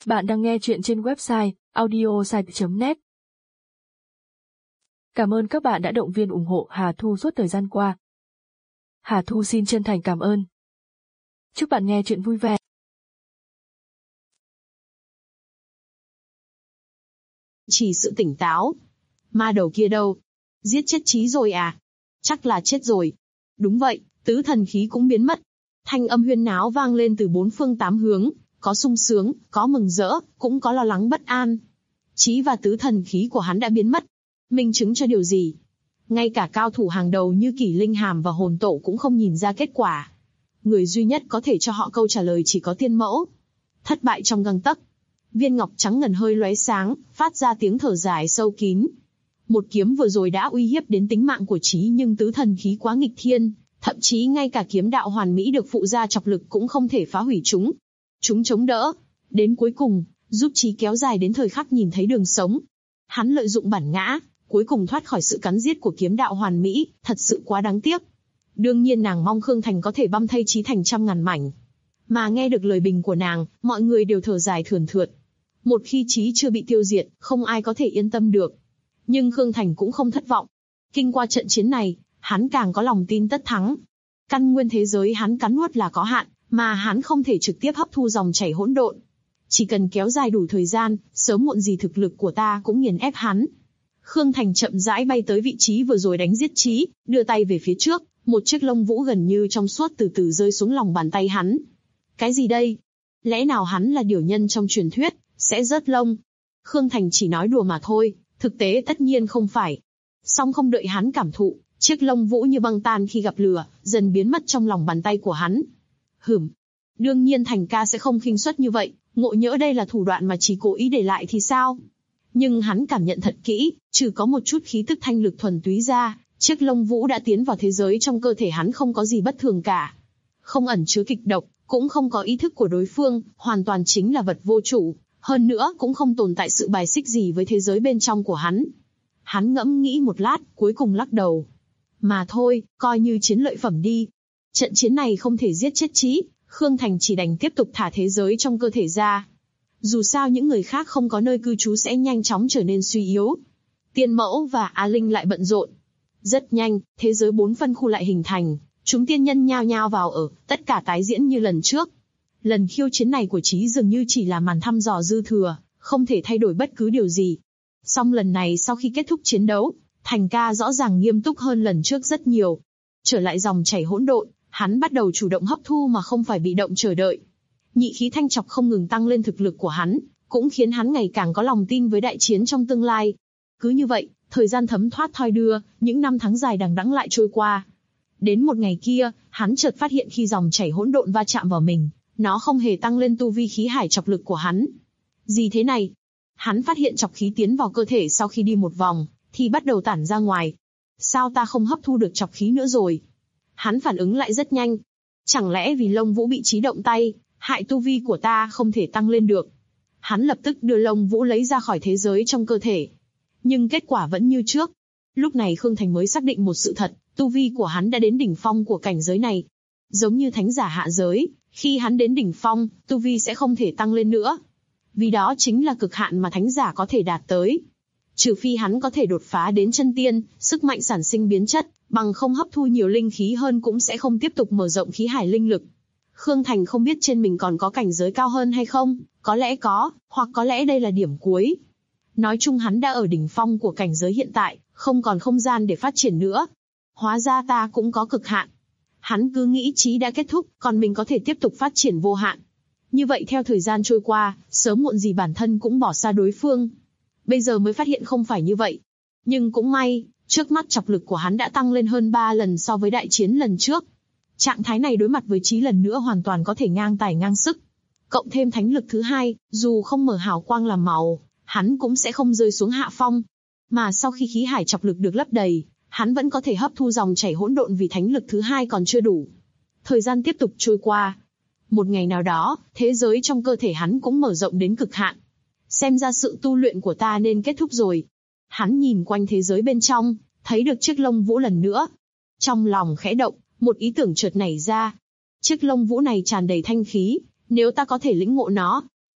Bạn đang nghe chuyện trên website audiosite.net. Cảm ơn các bạn đã động viên ủng hộ Hà Thu suốt thời gian qua. Hà Thu xin chân thành cảm ơn. Chúc bạn nghe chuyện vui vẻ. Chỉ sự tỉnh táo. Ma đầu kia đâu? Giết chết Chí rồi à? Chắc là chết rồi. Đúng vậy, tứ thần khí cũng biến mất. Thanh âm huyên náo vang lên từ bốn phương tám hướng, có sung sướng, có mừng rỡ, cũng có lo lắng bất an. Chí và tứ thần khí của hắn đã biến mất. Minh chứng cho điều gì? Ngay cả cao thủ hàng đầu như Kỷ Linh Hàm và Hồn Tổ cũng không nhìn ra kết quả. Người duy nhất có thể cho họ câu trả lời chỉ có Tiên Mẫu. Thất bại trong gang tấc. Viên ngọc trắng ngần hơi lóe sáng, phát ra tiếng thở dài sâu kín. Một kiếm vừa rồi đã uy hiếp đến tính mạng của Chí, nhưng tứ thần khí quá nghịch thiên, thậm chí ngay cả kiếm đạo hoàn mỹ được phụ ra chọc lực cũng không thể phá hủy chúng. Chúng chống đỡ, đến cuối cùng, giúp Chí kéo dài đến thời khắc nhìn thấy đường sống. Hắn lợi dụng bản ngã, cuối cùng thoát khỏi sự cắn giết của kiếm đạo hoàn mỹ, thật sự quá đáng tiếc. Đương nhiên nàng mong Khương Thành có thể băm thay Chí thành trăm ngàn mảnh. Mà nghe được lời bình của nàng, mọi người đều thở dài thườn thượt. Một khi Chí chưa bị tiêu diệt, không ai có thể yên tâm được. Nhưng Khương Thành cũng không thất vọng. Kinh qua trận chiến này, hắn càng có lòng tin tất thắng. Căn nguyên thế giới hắn cắn nuốt là có hạn, mà hắn không thể trực tiếp hấp thu dòng chảy hỗn độn. Chỉ cần kéo dài đủ thời gian, sớm muộn gì thực lực của ta cũng nghiền ép hắn. Khương Thành chậm rãi bay tới vị trí vừa rồi đánh giết Chí, đưa tay về phía trước, một chiếc lông vũ gần như trong suốt từ từ rơi xuống lòng bàn tay hắn. Cái gì đây? Lẽ nào hắn là điểu nhân trong truyền thuyết, sẽ rớt lông? Khương Thành chỉ nói đùa mà thôi, thực tế tất nhiên không phải. Song không đợi hắn cảm thụ, chiếc lông vũ như băng tan khi gặp lửa, dần biến mất trong lòng bàn tay của hắn. Đương nhiên Thành ca sẽ không khinh suất như vậy, ngộ nhỡ đây là thủ đoạn mà Chí cố ý để lại thì sao? Nhưng hắn cảm nhận thật kỹ, trừ có một chút khí tức thanh lực thuần túy ra, chiếc lông vũ đã tiến vào thế giới trong cơ thể hắn không có gì bất thường cả. Không ẩn chứa kịch độc, cũng không có ý thức của đối phương, hoàn toàn chính là vật vô chủ, hơn nữa cũng không tồn tại sự bài xích gì với thế giới bên trong của hắn. Hắn ngẫm nghĩ một lát, cuối cùng lắc đầu. Mà thôi, coi như chiến lợi phẩm đi. Trận chiến này không thể giết chết Chí, Khương Thành chỉ đành tiếp tục thả thế giới trong cơ thể ra. Dù sao những người khác không có nơi cư trú sẽ nhanh chóng trở nên suy yếu. Tiên Mẫu và A Linh lại bận rộn. Rất nhanh, thế giới 4 phân khu lại hình thành, chúng tiên nhân nhao nhao vào ở, tất cả tái diễn như lần trước. Lần khiêu chiến này của Chí dường như chỉ là màn thăm dò dư thừa, không thể thay đổi bất cứ điều gì. Song lần này sau khi kết thúc chiến đấu, Thành ca rõ ràng nghiêm túc hơn lần trước rất nhiều. Trở lại dòng chảy hỗn độn, hắn bắt đầu chủ động hấp thu mà không phải bị động chờ đợi. Nhị khí thanh chọc không ngừng tăng lên thực lực của hắn, cũng khiến hắn ngày càng có lòng tin với đại chiến trong tương lai. Cứ như vậy, thời gian thấm thoát thoi đưa, những năm tháng dài đằng đẵng lại trôi qua. Đến một ngày kia, hắn chợt phát hiện khi dòng chảy hỗn độn va chạm vào mình, nó không hề tăng lên tu vi khí hải chọc lực của hắn. Gì thế này? Hắn phát hiện chọc khí tiến vào cơ thể sau khi đi một vòng, thì bắt đầu tản ra ngoài. Sao ta không hấp thu được chọc khí nữa rồi? Hắn phản ứng lại rất nhanh. Chẳng lẽ vì lông vũ bị Chí động tay, hại tu vi của ta không thể tăng lên được? Hắn lập tức đưa lông vũ lấy ra khỏi thế giới trong cơ thể. Nhưng kết quả vẫn như trước. Lúc này Khương Thành mới xác định một sự thật, tu vi của hắn đã đến đỉnh phong của cảnh giới này. Giống như thánh giả hạ giới, khi hắn đến đỉnh phong, tu vi sẽ không thể tăng lên nữa. Vì đó chính là cực hạn mà thánh giả có thể đạt tới. Trừ phi hắn có thể đột phá đến chân tiên, sức mạnh sản sinh biến chất, bằng không hấp thu nhiều linh khí hơn cũng sẽ không tiếp tục mở rộng khí hải linh lực. Khương Thành không biết trên mình còn có cảnh giới cao hơn hay không, có lẽ có, hoặc có lẽ đây là điểm cuối. Nói chung hắn đã ở đỉnh phong của cảnh giới hiện tại, không còn không gian để phát triển nữa. Hóa ra ta cũng có cực hạn. Hắn cứ nghĩ Chí đã kết thúc, còn mình có thể tiếp tục phát triển vô hạn. Như vậy theo thời gian trôi qua, sớm muộn gì bản thân cũng bỏ xa đối phương. Bây giờ mới phát hiện không phải như vậy. Nhưng cũng may, trước mắt chọc lực của hắn đã tăng lên hơn 3 lần so với đại chiến lần trước. Trạng thái này đối mặt với Chí lần nữa hoàn toàn có thể ngang tài ngang sức. Cộng thêm thánh lực thứ hai, dù không mở hào quang làm màu, hắn cũng sẽ không rơi xuống hạ phong. Mà sau khi khí hải chọc lực được lấp đầy, hắn vẫn có thể hấp thu dòng chảy hỗn độn vì thánh lực thứ hai còn chưa đủ. Thời gian tiếp tục trôi qua. Một ngày nào đó, thế giới trong cơ thể hắn cũng mở rộng đến cực hạn. Xem ra sự tu luyện của ta nên kết thúc rồi. Hắn nhìn quanh thế giới bên trong, thấy được chiếc lông vũ lần nữa. Trong lòng khẽ động, một ý tưởng chợt nảy ra. Chiếc lông vũ này tràn đầy thanh khí, nếu ta có thể lĩnh ngộ nó,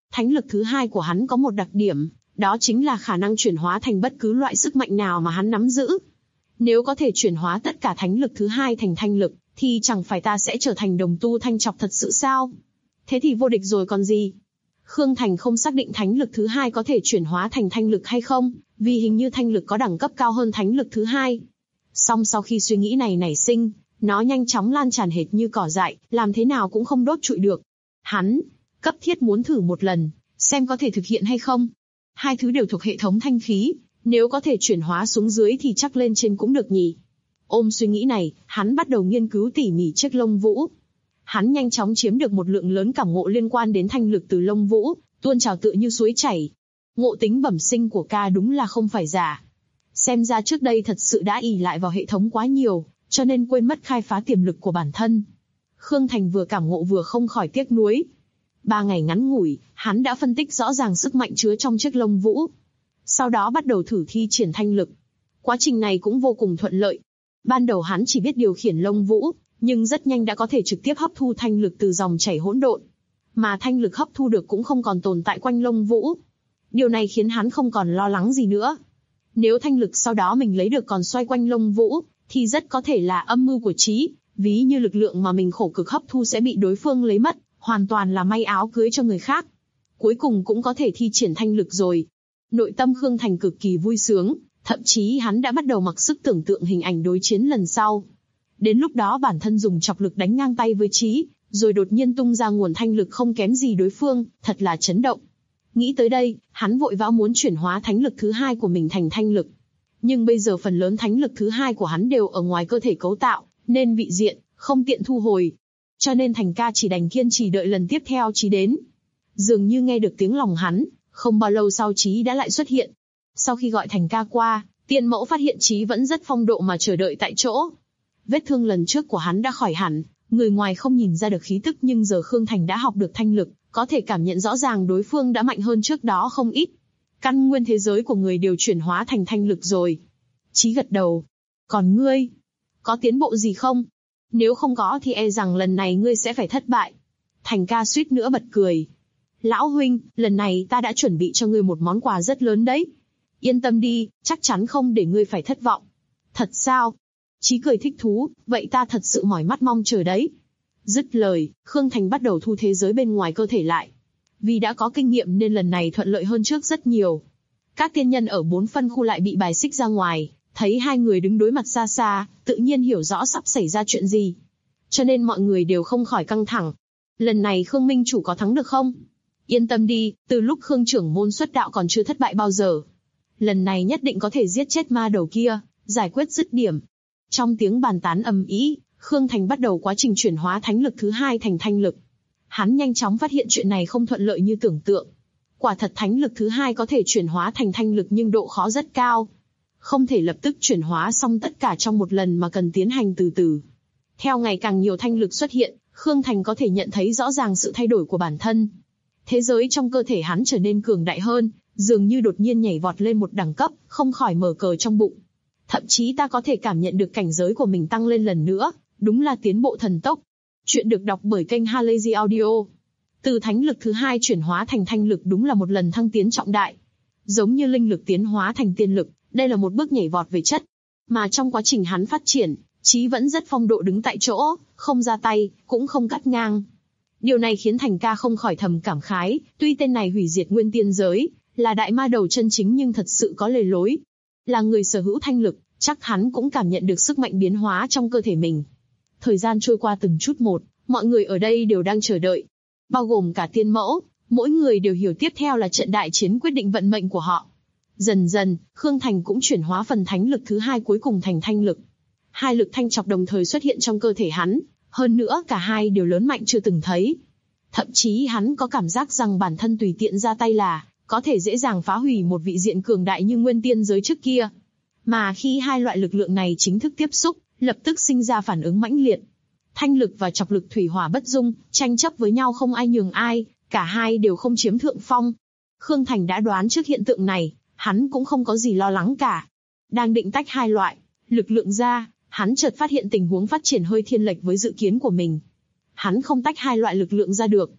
Thánh lực thứ hai của hắn có một đặc điểm, đó chính là khả năng chuyển hóa thành bất cứ loại sức mạnh nào mà hắn nắm giữ. Nếu có thể chuyển hóa tất cả thánh lực thứ hai thành thanh lực, thì chẳng phải ta sẽ trở thành đồng tu thanh trọc thật sự sao? Thế thì vô địch rồi còn gì? Khương Thành không xác định thánh lực thứ hai có thể chuyển hóa thành thanh lực hay không, vì hình như thanh lực có đẳng cấp cao hơn thánh lực thứ hai. Song sau khi suy nghĩ này nảy sinh, nó nhanh chóng lan tràn hệt như cỏ dại, làm thế nào cũng không đốt trụi được. Hắn cấp thiết muốn thử một lần, xem có thể thực hiện hay không. Hai thứ đều thuộc hệ thống thanh khí, nếu có thể chuyển hóa xuống dưới thì chắc lên trên cũng được nhỉ. Ôm suy nghĩ này, hắn bắt đầu nghiên cứu tỉ mỉ chiếc lông vũ. Hắn nhanh chóng chiếm được một lượng lớn cảm ngộ liên quan đến thanh lực từ lông vũ, tuôn trào tựa như suối chảy. Ngộ tính bẩm sinh của ca đúng là không phải giả. Xem ra trước đây thật sự đã ỷ lại vào hệ thống quá nhiều, cho nên quên mất khai phá tiềm lực của bản thân. Khương Thành vừa cảm ngộ vừa không khỏi tiếc nuối. 3 ngày ngắn ngủi, hắn đã phân tích rõ ràng sức mạnh chứa trong chiếc lông vũ. Sau đó bắt đầu thử thi triển thanh lực. Quá trình này cũng vô cùng thuận lợi. Ban đầu hắn chỉ biết điều khiển lông vũ, nhưng rất nhanh đã có thể trực tiếp hấp thu thanh lực từ dòng chảy hỗn độn. Mà thanh lực hấp thu được cũng không còn tồn tại quanh lông vũ. Điều này khiến hắn không còn lo lắng gì nữa. Nếu thanh lực sau đó mình lấy được còn xoay quanh lông vũ, thì rất có thể là âm mưu của Trí, ví như lực lượng mà mình khổ cực hấp thu sẽ bị đối phương lấy mất, hoàn toàn là may áo cưới cho người khác. Cuối cùng cũng có thể thi triển thanh lực rồi. Nội tâm Khương Thành cực kỳ vui sướng, thậm chí hắn đã bắt đầu mặc sức tưởng tượng hình ảnh đối chiến lần sau. Đến lúc đó bản thân dùng chọc lực đánh ngang tay với Trí, rồi đột nhiên tung ra nguồn thanh lực không kém gì đối phương, thật là chấn động. Nghĩ tới đây, hắn vội vã muốn chuyển hóa thánh lực thứ hai của mình thành thanh lực. Nhưng bây giờ phần lớn thánh lực thứ hai của hắn đều ở ngoài cơ thể cấu tạo, nên vị diện, không tiện thu hồi. Cho nên Thành ca chỉ đành kiên trì đợi lần tiếp theo Trí đến. Dường như nghe được tiếng lòng hắn, không bao lâu sau Trí đã lại xuất hiện. Sau khi gọi Thành ca qua, Tiên Mẫu phát hiện Trí vẫn rất phong độ mà chờ đợi tại chỗ. Vết thương lần trước của hắn đã khỏi hẳn, người ngoài không nhìn ra được khí tức, nhưng giờ Khương Thành đã học được thanh lực, có thể cảm nhận rõ ràng đối phương đã mạnh hơn trước đó không ít. Căn nguyên thế giới của người đều chuyển hóa thành thanh lực rồi. Trí gật đầu. Còn ngươi, có tiến bộ gì không? Nếu không có thì e rằng lần này ngươi sẽ phải thất bại. Thành ca suýt nữa bật cười. Lão huynh, lần này ta đã chuẩn bị cho ngươi một món quà rất lớn đấy. Yên tâm đi, chắc chắn không để ngươi phải thất vọng. Thật sao? Trí cười thích thú, vậy ta thật sự mỏi mắt mong chờ đấy. Dứt lời, Khương Thành bắt đầu thu thế giới bên ngoài cơ thể lại. Vì đã có kinh nghiệm nên lần này thuận lợi hơn trước rất nhiều. Các tiên nhân ở 4 phân khu lại bị bài xích ra ngoài, thấy hai người đứng đối mặt xa xa, tự nhiên hiểu rõ sắp xảy ra chuyện gì. Cho nên mọi người đều không khỏi căng thẳng. Lần này Khương Minh chủ có thắng được không? Yên tâm đi, từ lúc Khương trưởng môn xuất đạo còn chưa thất bại bao giờ. Lần này nhất định có thể giết chết ma đầu kia, giải quyết dứt điểm. Trong tiếng bàn tán ầm ĩ, Khương Thành bắt đầu quá trình chuyển hóa thánh lực thứ hai thành thanh lực. Hắn nhanh chóng phát hiện chuyện này không thuận lợi như tưởng tượng. Quả thật thánh lực thứ hai có thể chuyển hóa thành thanh lực nhưng độ khó rất cao. Không thể lập tức chuyển hóa xong tất cả trong một lần mà cần tiến hành từ từ. Theo ngày càng nhiều thanh lực xuất hiện, Khương Thành có thể nhận thấy rõ ràng sự thay đổi của bản thân. Thế giới trong cơ thể hắn trở nên cường đại hơn, dường như đột nhiên nhảy vọt lên một đẳng cấp, không khỏi mở cờ trong bụng. Thậm chí ta có thể cảm nhận được cảnh giới của mình tăng lên lần nữa, đúng là tiến bộ thần tốc. Chuyện được đọc bởi kênh Halazy Audio. Từ thánh lực thứ hai chuyển hóa thành thanh lực đúng là một lần thăng tiến trọng đại. Giống như linh lực tiến hóa thành tiên lực, đây là một bước nhảy vọt về chất. Mà trong quá trình hắn phát triển, Trí vẫn rất phong độ đứng tại chỗ, không ra tay, cũng không cắt ngang. Điều này khiến Thành ca không khỏi thầm cảm khái, tuy tên này hủy diệt nguyên tiên giới, là đại ma đầu chân chính nhưng thật sự có lề lối. Là người sở hữu thanh lực, chắc hắn cũng cảm nhận được sức mạnh biến hóa trong cơ thể mình. Thời gian trôi qua từng chút một, mọi người ở đây đều đang chờ đợi. Bao gồm cả Tiên Mẫu, mỗi người đều hiểu tiếp theo là trận đại chiến quyết định vận mệnh của họ. Dần dần, Khương Thành cũng chuyển hóa phần thánh lực thứ hai cuối cùng thành thanh lực. Hai lực thanh trọc đồng thời xuất hiện trong cơ thể hắn, hơn nữa cả hai đều lớn mạnh chưa từng thấy. Thậm chí hắn có cảm giác rằng bản thân tùy tiện ra tay là có thể dễ dàng phá hủy một vị diện cường đại như nguyên tiên giới trước kia. Mà khi hai loại lực lượng này chính thức tiếp xúc, lập tức sinh ra phản ứng mãnh liệt. Thanh lực và chọc lực thủy hỏa bất dung, tranh chấp với nhau không ai nhường ai, cả hai đều không chiếm thượng phong. Khương Thành đã đoán trước hiện tượng này, hắn cũng không có gì lo lắng cả. Đang định tách hai loại lực lượng ra, hắn chợt phát hiện tình huống phát triển hơi thiên lệch với dự kiến của mình. Hắn không tách hai loại lực lượng ra được.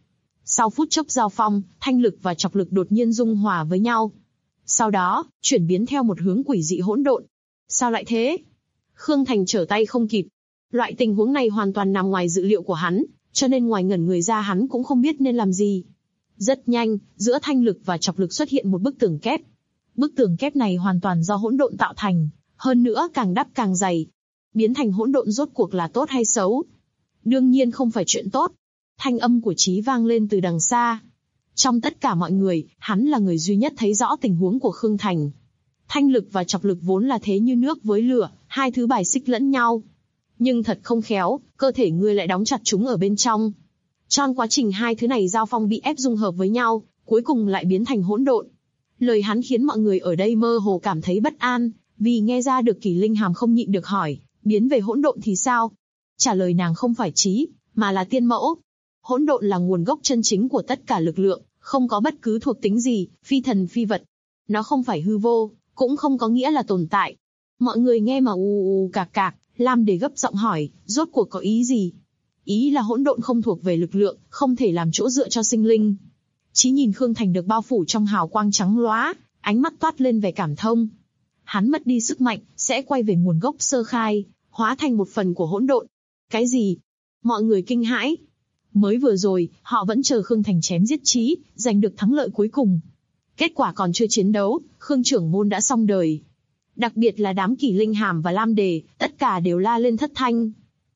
Sau phút chốc giao phong, thanh lực và chọc lực đột nhiên dung hòa với nhau. Sau đó, chuyển biến theo một hướng quỷ dị hỗn độn. Sao lại thế? Khương Thành trở tay không kịp. Loại tình huống này hoàn toàn nằm ngoài dự liệu của hắn, cho nên ngoài ngẩn người ra hắn cũng không biết nên làm gì. Rất nhanh, giữa thanh lực và chọc lực xuất hiện một bức tường kép. Bức tường kép này hoàn toàn do hỗn độn tạo thành, hơn nữa càng đắp càng dày. Biến thành hỗn độn rốt cuộc là tốt hay xấu? Đương nhiên không phải chuyện tốt. Thanh âm của Chí vang lên từ đằng xa. Trong tất cả mọi người, hắn là người duy nhất thấy rõ tình huống của Khương Thành. Thanh lực và chọc lực vốn là thế như nước với lửa, hai thứ bài xích lẫn nhau. Nhưng thật không khéo, cơ thể ngươi lại đóng chặt chúng ở bên trong. Trong quá trình hai thứ này giao phong bị ép dung hợp với nhau, cuối cùng lại biến thành hỗn độn. Lời hắn khiến mọi người ở đây mơ hồ cảm thấy bất an, vì nghe ra được Kỷ Linh Hàm không nhịn được hỏi, biến về hỗn độn thì sao? Trả lời nàng không phải Chí, mà là Tiên Mẫu. Hỗn độn là nguồn gốc chân chính của tất cả lực lượng, không có bất cứ thuộc tính gì, phi thần phi vật. Nó không phải hư vô, cũng không có nghĩa là tồn tại. Mọi người nghe mà cạc cạc, Lam Đề gấp giọng hỏi, rốt cuộc có ý gì? Ý là hỗn độn không thuộc về lực lượng, không thể làm chỗ dựa cho sinh linh. Chí nhìn Khương Thành được bao phủ trong hào quang trắng lóa, ánh mắt toát lên vẻ cảm thông. Hắn mất đi sức mạnh, sẽ quay về nguồn gốc sơ khai, hóa thành một phần của hỗn độn. Cái gì? Mọi người kinh hãi. Mới vừa rồi, họ vẫn chờ Khương Thành chém giết Chí, giành được thắng lợi cuối cùng. Kết quả còn chưa chiến đấu, Khương trưởng môn đã xong đời. Đặc biệt là đám Kỷ Linh Hàm và Lam Đề, tất cả đều la lên thất thanh.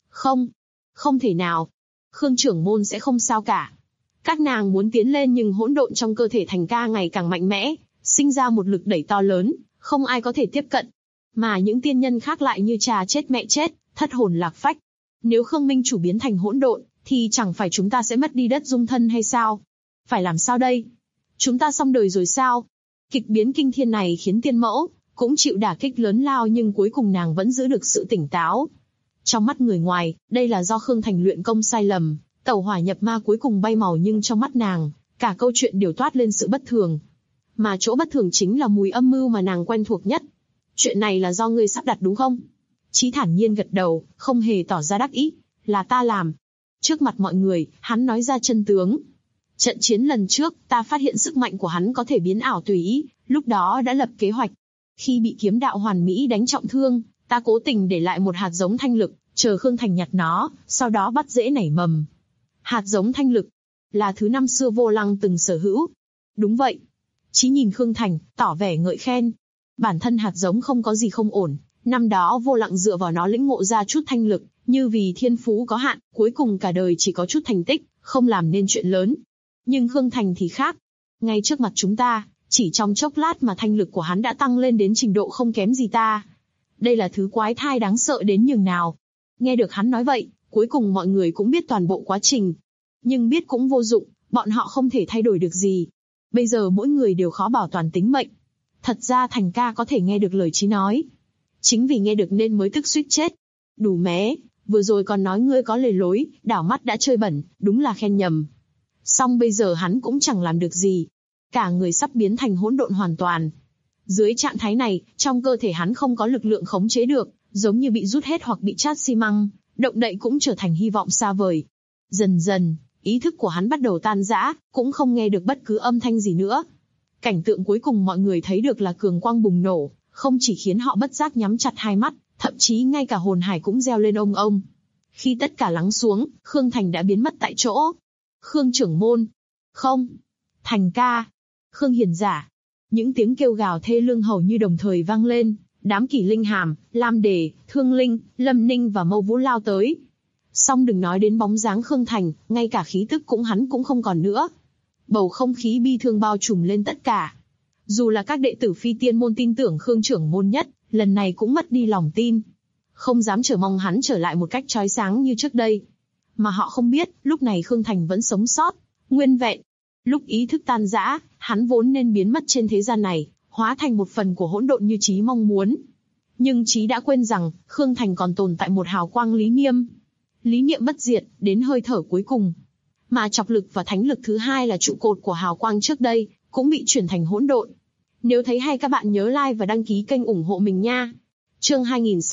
Không thể nào. Khương trưởng môn sẽ không sao cả. Các nàng muốn tiến lên nhưng hỗn độn trong cơ thể Thành ca ngày càng mạnh mẽ, sinh ra một lực đẩy to lớn, không ai có thể tiếp cận. Mà những tiên nhân khác lại như cha chết mẹ chết, thất hồn lạc phách. Nếu Khương Minh chủ biến thành hỗn độn, thì chẳng phải chúng ta sẽ mất đi đất dung thân hay sao? Phải làm sao đây? Chúng ta xong đời rồi sao? Kịch biến kinh thiên này khiến Tiên Mẫu cũng chịu đả kích lớn lao, nhưng cuối cùng nàng vẫn giữ được sự tỉnh táo. Trong mắt người ngoài, đây là do Khương Thành luyện công sai lầm, tẩu hỏa nhập ma cuối cùng bay màu, nhưng trong mắt nàng, cả câu chuyện đều toát lên sự bất thường. Mà chỗ bất thường chính là mùi âm mưu mà nàng quen thuộc nhất. Chuyện này là do ngươi sắp đặt đúng không? Chí thản nhiên gật đầu, không hề tỏ ra đắc ý. Là ta làm. Trước mặt mọi người, hắn nói ra chân tướng. Trận chiến lần trước, ta phát hiện sức mạnh của hắn có thể biến ảo tùy ý, lúc đó đã lập kế hoạch. Khi bị kiếm đạo hoàn mỹ đánh trọng thương, ta cố tình để lại một hạt giống thanh lực, chờ Khương Thành nhặt nó, sau đó bắt dễ nảy mầm. Hạt giống thanh lực là thứ năm xưa Vô Lăng từng sở hữu. Đúng vậy. Chí nhìn Khương Thành, tỏ vẻ ngợi khen. Bản thân hạt giống không có gì không ổn, năm đó Vô Lăng dựa vào nó lĩnh ngộ ra chút thanh lực, như vì thiên phú có hạn, cuối cùng cả đời chỉ có chút thành tích, không làm nên chuyện lớn. Nhưng Khương Thành thì khác. Ngay trước mặt chúng ta, chỉ trong chốc lát mà thanh lực của hắn đã tăng lên đến trình độ không kém gì ta. Đây là thứ quái thai đáng sợ đến nhường nào. Nghe được hắn nói vậy, cuối cùng mọi người cũng biết toàn bộ quá trình. Nhưng biết cũng vô dụng, bọn họ không thể thay đổi được gì. Bây giờ mỗi người đều khó bảo toàn tính mệnh. Thật ra Thành ca có thể nghe được lời Chí nói. Chính vì nghe được nên mới tức suýt chết. Đủ mé, vừa rồi còn nói ngươi có lề lối, đảo mắt đã chơi bẩn, đúng là khen nhầm. Song bây giờ hắn cũng chẳng làm được gì. Cả người sắp biến thành hỗn độn hoàn toàn. Dưới trạng thái này, trong cơ thể hắn không có lực lượng khống chế được, giống như bị rút hết hoặc bị chát xi măng, động đậy cũng trở thành hy vọng xa vời. Dần dần, ý thức của hắn bắt đầu tan rã, cũng không nghe được bất cứ âm thanh gì nữa. Cảnh tượng cuối cùng mọi người thấy được là cường quang bùng nổ, không chỉ khiến họ bất giác nhắm chặt hai mắt, thậm chí ngay cả hồn hải cũng reo lên ông ông. Khi tất cả lắng xuống, Khương Thành đã biến mất tại chỗ. Khương trưởng môn. Không. Thành ca. Khương hiền giả. Những tiếng kêu gào thê lương hầu như đồng thời vang lên. Đám Kỷ Linh Hàm, Lam Đề, Thương Linh, Lâm Ninh và Mâu Vũ lao tới. Song đừng nói đến bóng dáng Khương Thành, ngay cả khí tức hắn cũng không còn nữa. Bầu không khí bi thương bao trùm lên tất cả. Dù là các đệ tử Phi Tiên môn tin tưởng Khương trưởng môn nhất, lần này cũng mất đi lòng tin. Không dám chờ mong hắn trở lại một cách chói sáng như trước đây. Mà họ không biết, lúc này Khương Thành vẫn sống sót, nguyên vẹn. Lúc ý thức tan rã, hắn vốn nên biến mất trên thế gian này, hóa thành một phần của hỗn độn như Chí mong muốn. Nhưng Chí đã quên rằng, Khương Thành còn tồn tại một hào quang lý niệm. Lý niệm bất diệt, đến hơi thở cuối cùng. Mà chọc lực và thánh lực thứ hai là trụ cột của hào quang trước đây, cũng bị chuyển thành hỗn độn. Nếu thấy hay các bạn nhớ like và đăng ký kênh ủng hộ mình nha. Chương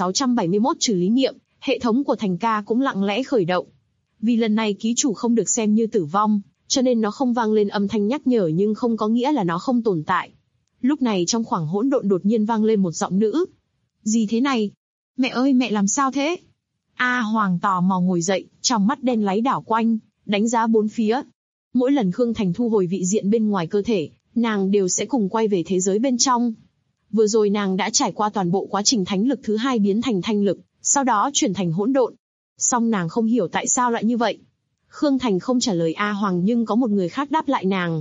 2671 trừ lý niệm, hệ thống của Thành ca cũng lặng lẽ khởi động. Vì lần này ký chủ không được xem như tử vong, cho nên nó không vang lên âm thanh nhắc nhở, nhưng không có nghĩa là nó không tồn tại. Lúc này trong khoảng hỗn độn đột nhiên vang lên một giọng nữ. Gì thế này? Mẹ ơi, mẹ làm sao thế? A Hoàng tò mò ngồi dậy, trong mắt đen láy đảo quanh, đánh giá bốn phía. Mỗi lần Khương Thành thu hồi vị diện bên ngoài cơ thể, nàng đều sẽ cùng quay về thế giới bên trong. Vừa rồi nàng đã trải qua toàn bộ quá trình thánh lực thứ hai biến thành thanh lực, sau đó chuyển thành hỗn độn. Song nàng không hiểu tại sao lại như vậy. Khương Thành không trả lời A Hoàng, nhưng có một người khác đáp lại nàng.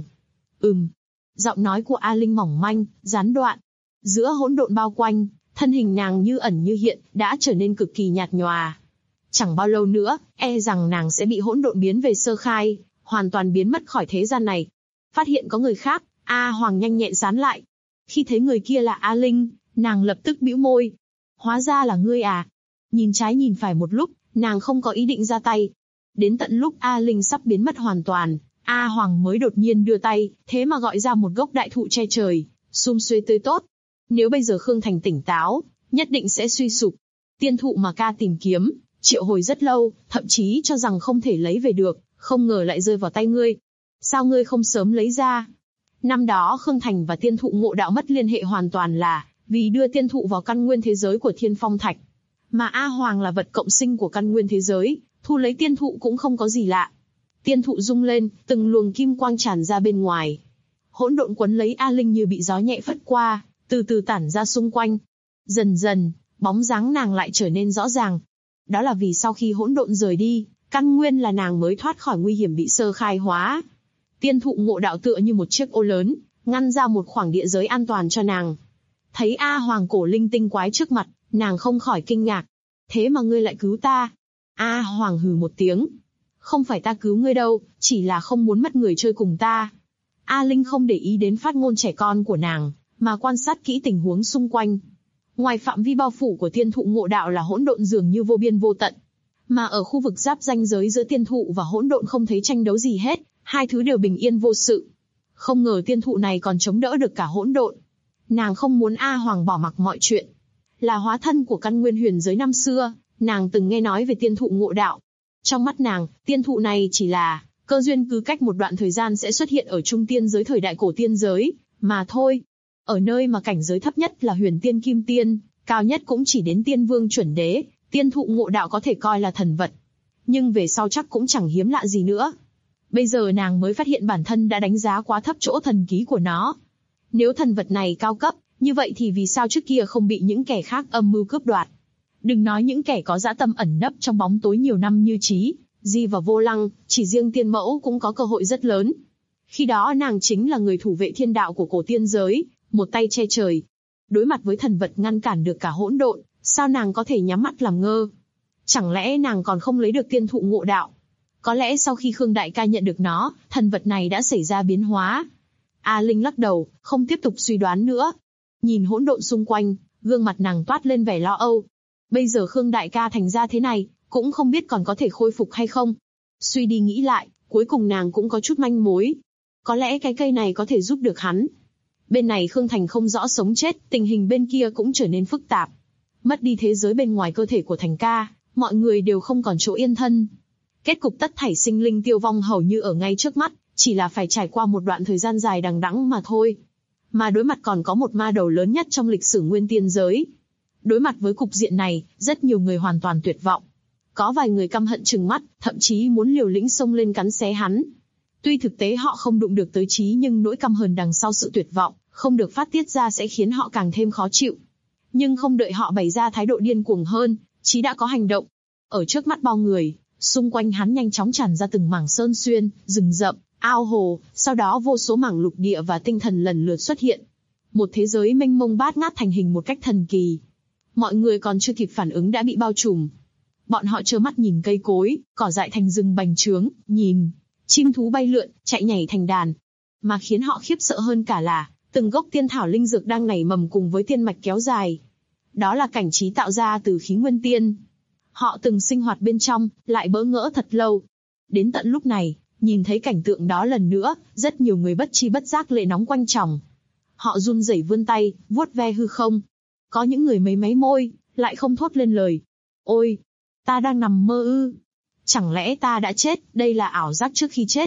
Giọng nói của A Linh mỏng manh, gián đoạn. Giữa hỗn độn bao quanh, thân hình nàng như ẩn như hiện, đã trở nên cực kỳ nhạt nhòa. Chẳng bao lâu nữa, e rằng nàng sẽ bị hỗn độn biến về sơ khai, hoàn toàn biến mất khỏi thế gian này. Phát hiện có người khác, A Hoàng nhanh nhẹn dán lại. Khi thấy người kia là A Linh, nàng lập tức bĩu môi. Hóa ra là ngươi à? Nhìn trái nhìn phải một lúc, nàng không có ý định ra tay. Đến tận lúc A Linh sắp biến mất hoàn toàn, A Hoàng mới đột nhiên đưa tay, thế mà gọi ra một gốc đại thụ che trời, sum xuê tươi tốt. Nếu bây giờ Khương Thành tỉnh táo, nhất định sẽ suy sụp. Tiên thụ mà ca tìm kiếm, triệu hồi rất lâu, thậm chí cho rằng không thể lấy về được, không ngờ lại rơi vào tay ngươi. Sao ngươi không sớm lấy ra? Năm đó Khương Thành và tiên thụ ngộ đạo mất liên hệ hoàn toàn là vì đưa tiên thụ vào căn nguyên thế giới của Thiên Phong Thạch. Mà A Hoàng là vật cộng sinh của căn nguyên thế giới, thu lấy tiên thụ cũng không có gì lạ. Tiên thụ rung lên, từng luồng kim quang tràn ra bên ngoài. Hỗn độn quấn lấy A Linh như bị gió nhẹ phất qua, từ từ tản ra xung quanh. Dần dần, bóng dáng nàng lại trở nên rõ ràng. Đó là vì sau khi hỗn độn rời đi, căn nguyên là nàng mới thoát khỏi nguy hiểm bị sơ khai hóa. Tiên thụ ngộ đạo tựa như một chiếc ô lớn, ngăn ra một khoảng địa giới an toàn cho nàng. Thấy A Hoàng cổ linh tinh quái trước mặt, nàng không khỏi kinh ngạc. Thế mà ngươi lại cứu ta? A Hoàng hừ một tiếng. Không phải ta cứu ngươi đâu, chỉ là không muốn mất người chơi cùng ta. A Linh không để ý đến phát ngôn trẻ con của nàng, mà quan sát kỹ tình huống xung quanh. Ngoài phạm vi bao phủ của tiên thụ ngộ đạo là hỗn độn dường như vô biên vô tận. Mà ở khu vực giáp ranh giới giữa tiên thụ và hỗn độn không thấy tranh đấu gì hết, hai thứ đều bình yên vô sự. Không ngờ tiên thụ này còn chống đỡ được cả hỗn độn. Nàng không muốn A Hoàng bỏ mặc mọi chuyện. Là hóa thân của căn nguyên huyền giới năm xưa, nàng từng nghe nói về tiên thụ ngộ đạo. Trong mắt nàng, tiên thụ này chỉ là cơ duyên, cứ cách một đoạn thời gian sẽ xuất hiện ở trung tiên giới thời đại cổ tiên giới, mà thôi. Ở nơi mà cảnh giới thấp nhất là huyền tiên kim tiên, cao nhất cũng chỉ đến tiên vương chuẩn đế, tiên thụ ngộ đạo có thể coi là thần vật. Nhưng về sau chắc cũng chẳng hiếm lạ gì nữa. Bây giờ nàng mới phát hiện bản thân đã đánh giá quá thấp chỗ thần ký của nó. Nếu thần vật này cao cấp, như vậy thì vì sao trước kia không bị những kẻ khác âm mưu cướp đoạt? Đừng nói những kẻ có dã tâm ẩn nấp trong bóng tối nhiều năm như Trí, Di và Vô Lăng, chỉ riêng tiên mẫu cũng có cơ hội rất lớn. Khi đó nàng chính là người thủ vệ thiên đạo của cổ tiên giới, một tay che trời. Đối mặt với thần vật ngăn cản được cả hỗn độn, sao nàng có thể nhắm mắt làm ngơ? Chẳng lẽ nàng còn không lấy được tiên thụ ngộ đạo? Có lẽ sau khi Khương đại ca nhận được nó, thần vật này đã xảy ra biến hóa. A Linh lắc đầu, không tiếp tục suy đoán nữa. Nhìn hỗn độn xung quanh, gương mặt nàng toát lên vẻ lo âu. Bây giờ Khương đại ca thành ra thế này, cũng không biết còn có thể khôi phục hay không. Suy đi nghĩ lại, cuối cùng nàng cũng có chút manh mối. Có lẽ cái cây này có thể giúp được hắn. Bên này Khương Thành không rõ sống chết, tình hình bên kia cũng trở nên phức tạp. Mất đi thế giới bên ngoài cơ thể của Thành ca, mọi người đều không còn chỗ yên thân. Kết cục tất thảy sinh linh tiêu vong hầu như ở ngay trước mắt, chỉ là phải trải qua một đoạn thời gian dài đằng đẵng mà thôi. Mà đối mặt còn có một ma đầu lớn nhất trong lịch sử nguyên tiên giới. Đối mặt với cục diện này, rất nhiều người hoàn toàn tuyệt vọng. Có vài người căm hận trừng mắt, thậm chí muốn liều lĩnh xông lên cắn xé hắn. Tuy thực tế họ không đụng được tới Trí, nhưng nỗi căm hờn đằng sau sự tuyệt vọng, không được phát tiết ra sẽ khiến họ càng thêm khó chịu. Nhưng không đợi họ bày ra thái độ điên cuồng hơn, Trí đã có hành động. Ở trước mắt bao người, xung quanh hắn nhanh chóng tràn ra từng mảng sơn xuyên, rừng rậm, ao hồ, sau đó vô số mảng lục địa và tinh thần lần lượt xuất hiện. Một thế giới mênh mông bát ngát thành hình một cách thần kỳ. Mọi người còn chưa kịp phản ứng đã bị bao trùm. Bọn họ trơ mắt nhìn cây cối, cỏ dại thành rừng bành trướng, nhìn chim thú bay lượn, chạy nhảy thành đàn. Mà khiến họ khiếp sợ hơn cả là từng gốc tiên thảo linh dược đang nảy mầm cùng với tiên mạch kéo dài. Đó là cảnh trí tạo ra từ khí nguyên tiên. Họ từng sinh hoạt bên trong, lại bỡ ngỡ thật lâu. Đến tận lúc này, nhìn thấy cảnh tượng đó lần nữa, rất nhiều người bất tri bất giác lệ nóng quanh tròng. Họ run rẩy vươn tay, vuốt ve hư không. Có những người mấy máy môi, lại không thốt lên lời. Ôi, ta đang nằm mơ ư? Chẳng lẽ ta đã chết, đây là ảo giác trước khi chết?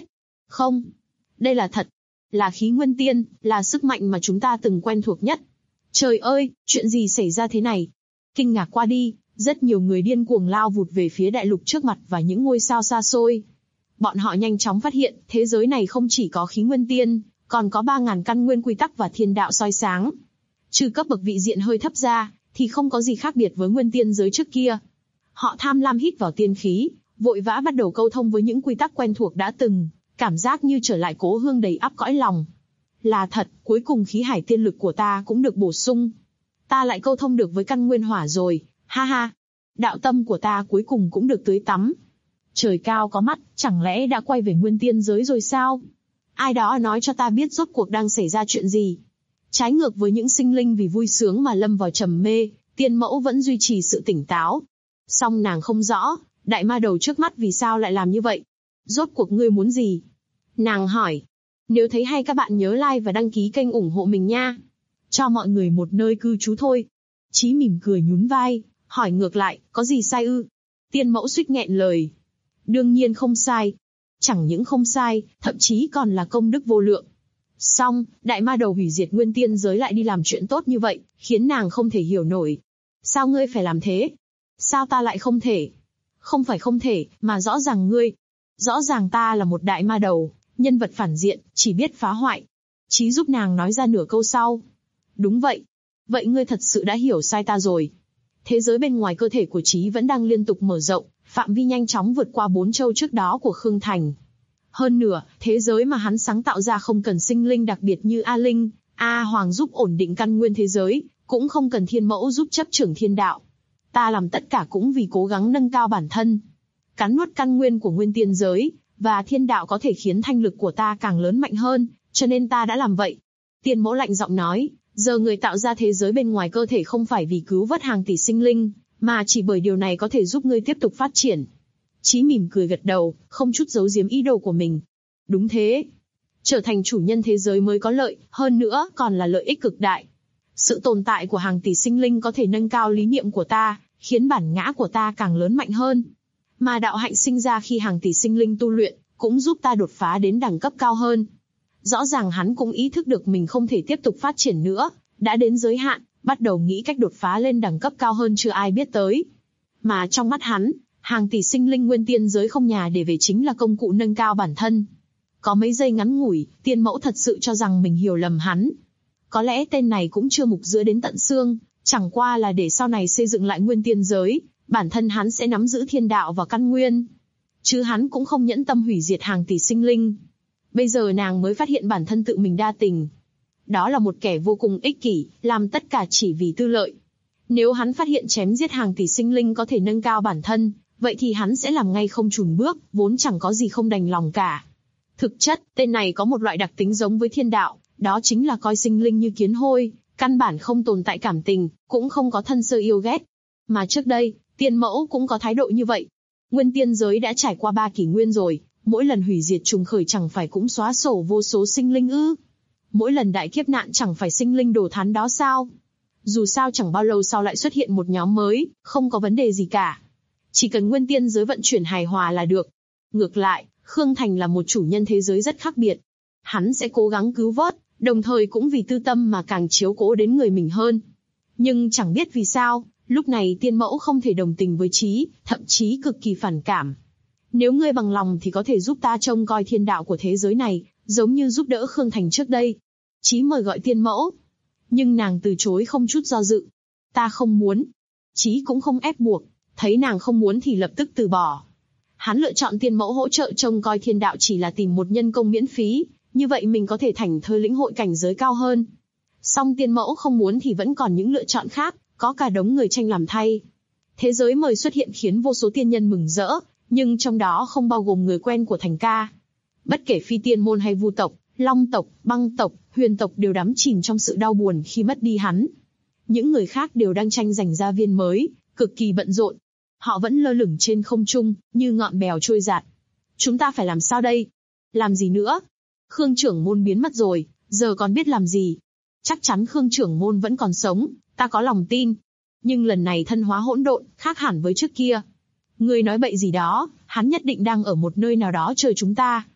Không, đây là thật. Là khí nguyên tiên, là sức mạnh mà chúng ta từng quen thuộc nhất. Trời ơi, chuyện gì xảy ra thế này? Kinh ngạc qua đi, rất nhiều người điên cuồng lao vụt về phía đại lục trước mặt và những ngôi sao xa xôi. Bọn họ nhanh chóng phát hiện, thế giới này không chỉ có khí nguyên tiên, còn có 3.000 căn nguyên quy tắc và thiên đạo soi sáng. Trừ cấp bậc vị diện hơi thấp ra, thì không có gì khác biệt với nguyên tiên giới trước kia. Họ tham lam hít vào tiên khí, vội vã bắt đầu câu thông với những quy tắc quen thuộc đã từng, cảm giác như trở lại cố hương đầy ắp cõi lòng. Là thật, cuối cùng khí hải tiên lực của ta cũng được bổ sung. Ta lại câu thông được với căn nguyên hỏa rồi, ha ha. Đạo tâm của ta cuối cùng cũng được tưới tắm. Trời cao có mắt, chẳng lẽ đã quay về nguyên tiên giới rồi sao? Ai đó nói cho ta biết rốt cuộc đang xảy ra chuyện gì. Trái ngược với những sinh linh vì vui sướng mà lâm vào trầm mê, tiên mẫu vẫn duy trì sự tỉnh táo. Song nàng không rõ, đại ma đầu trước mắt vì sao lại làm như vậy. Rốt cuộc ngươi muốn gì? Nàng hỏi. Nếu thấy hay các bạn nhớ like và đăng ký kênh ủng hộ mình nha. Cho mọi người một nơi cư trú thôi. Chí mỉm cười nhún vai, hỏi ngược lại, có gì sai ư? Tiên mẫu suýt nghẹn lời. Đương nhiên không sai. Chẳng những không sai, thậm chí còn là công đức vô lượng. Song, đại ma đầu hủy diệt nguyên tiên giới lại đi làm chuyện tốt như vậy, khiến nàng không thể hiểu nổi. Sao ngươi phải làm thế? Sao ta lại không thể? Không phải không thể, mà rõ ràng ngươi. Rõ ràng ta là một đại ma đầu, nhân vật phản diện, chỉ biết phá hoại. Chí giúp nàng nói ra nửa câu sau. Đúng vậy. Vậy ngươi thật sự đã hiểu sai ta rồi. Thế giới bên ngoài cơ thể của Chí vẫn đang liên tục mở rộng, phạm vi nhanh chóng vượt qua 4 châu trước đó của Khương Thành. Hơn nữa, thế giới mà hắn sáng tạo ra không cần sinh linh đặc biệt như A Linh, A Hoàng giúp ổn định căn nguyên thế giới, cũng không cần thiên mẫu giúp chấp trưởng thiên đạo. Ta làm tất cả cũng vì cố gắng nâng cao bản thân. Cắn nuốt căn nguyên của nguyên tiên giới, và thiên đạo có thể khiến thanh lực của ta càng lớn mạnh hơn, cho nên ta đã làm vậy. Tiên mẫu lạnh giọng nói, giờ người tạo ra thế giới bên ngoài cơ thể không phải vì cứu vớt hàng tỷ sinh linh, mà chỉ bởi điều này có thể giúp ngươi tiếp tục phát triển. Chí mỉm cười gật đầu, không chút giấu giếm ý đồ của mình. Đúng thế. Trở thành chủ nhân thế giới mới có lợi, hơn nữa còn là lợi ích cực đại. Sự tồn tại của hàng tỷ sinh linh có thể nâng cao lý niệm của ta, khiến bản ngã của ta càng lớn mạnh hơn. Mà đạo hạnh sinh ra khi hàng tỷ sinh linh tu luyện, cũng giúp ta đột phá đến đẳng cấp cao hơn. Rõ ràng hắn cũng ý thức được mình không thể tiếp tục phát triển nữa, đã đến giới hạn, bắt đầu nghĩ cách đột phá lên đẳng cấp cao hơn chưa ai biết tới. Mà trong mắt hắn, hàng tỷ sinh linh nguyên tiên giới không nhà để về chính là công cụ nâng cao bản thân. Có mấy giây ngắn ngủi, tiên mẫu thật sự cho rằng mình hiểu lầm hắn. Có lẽ tên này cũng chưa mục giữa đến tận xương, chẳng qua là để sau này xây dựng lại nguyên tiên giới, bản thân hắn sẽ nắm giữ thiên đạo và căn nguyên. Chứ hắn cũng không nhẫn tâm hủy diệt hàng tỷ sinh linh. Bây giờ nàng mới phát hiện bản thân tự mình đa tình. Đó là một kẻ vô cùng ích kỷ, làm tất cả chỉ vì tư lợi. Nếu hắn phát hiện chém giết hàng tỷ sinh linh có thể nâng cao bản thân, vậy thì hắn sẽ làm ngay không chùn bước, vốn chẳng có gì không đành lòng cả. Thực chất, tên này có một loại đặc tính giống với thiên đạo, đó chính là coi sinh linh như kiến hôi, căn bản không tồn tại cảm tình, cũng không có thân sơ yêu ghét. Mà trước đây, tiên mẫu cũng có thái độ như vậy. Nguyên tiên giới đã trải qua 3 kỷ nguyên rồi, mỗi lần hủy diệt trùng khởi chẳng phải cũng xóa sổ vô số sinh linh ư? Mỗi lần đại kiếp nạn chẳng phải sinh linh đổ thán đó sao? Dù sao chẳng bao lâu sau lại xuất hiện một nhóm mới, không có vấn đề gì cả. Chỉ cần nguyên tiên giới vận chuyển hài hòa là được. Ngược lại, Khương Thành là một chủ nhân thế giới rất khác biệt. Hắn sẽ cố gắng cứu vớt, đồng thời cũng vì tư tâm mà càng chiếu cố đến người mình hơn. Nhưng chẳng biết vì sao, lúc này tiên mẫu không thể đồng tình với Chí, thậm chí cực kỳ phản cảm. Nếu ngươi bằng lòng thì có thể giúp ta trông coi thiên đạo của thế giới này, giống như giúp đỡ Khương Thành trước đây. Chí mời gọi tiên mẫu. Nhưng nàng từ chối không chút do dự. Ta không muốn. Chí cũng không ép buộc, thấy nàng không muốn thì lập tức từ bỏ. Hắn lựa chọn tiên mẫu hỗ trợ trông coi thiên đạo chỉ là tìm một nhân công miễn phí, như vậy mình có thể thảnh thơi lĩnh hội cảnh giới cao hơn. Song tiên mẫu không muốn thì vẫn còn những lựa chọn khác, có cả đống người tranh làm thay. Thế giới mới xuất hiện khiến vô số tiên nhân mừng rỡ, nhưng trong đó không bao gồm người quen của Thành ca. Bất kể phi tiên môn hay vu tộc, long tộc, băng tộc, huyền tộc đều đắm chìm trong sự đau buồn khi mất đi hắn. Những người khác đều đang tranh giành gia viên mới, cực kỳ bận rộn. Họ vẫn lơ lửng trên không trung, như ngọn bèo trôi dạt. Chúng ta phải làm sao đây? Làm gì nữa? Khương trưởng môn biến mất rồi, giờ còn biết làm gì? Chắc chắn Khương trưởng môn vẫn còn sống, ta có lòng tin. Nhưng lần này thân hóa hỗn độn, khác hẳn với trước kia. Ngươi nói bậy gì đó, hắn nhất định đang ở một nơi nào đó chờ chúng ta.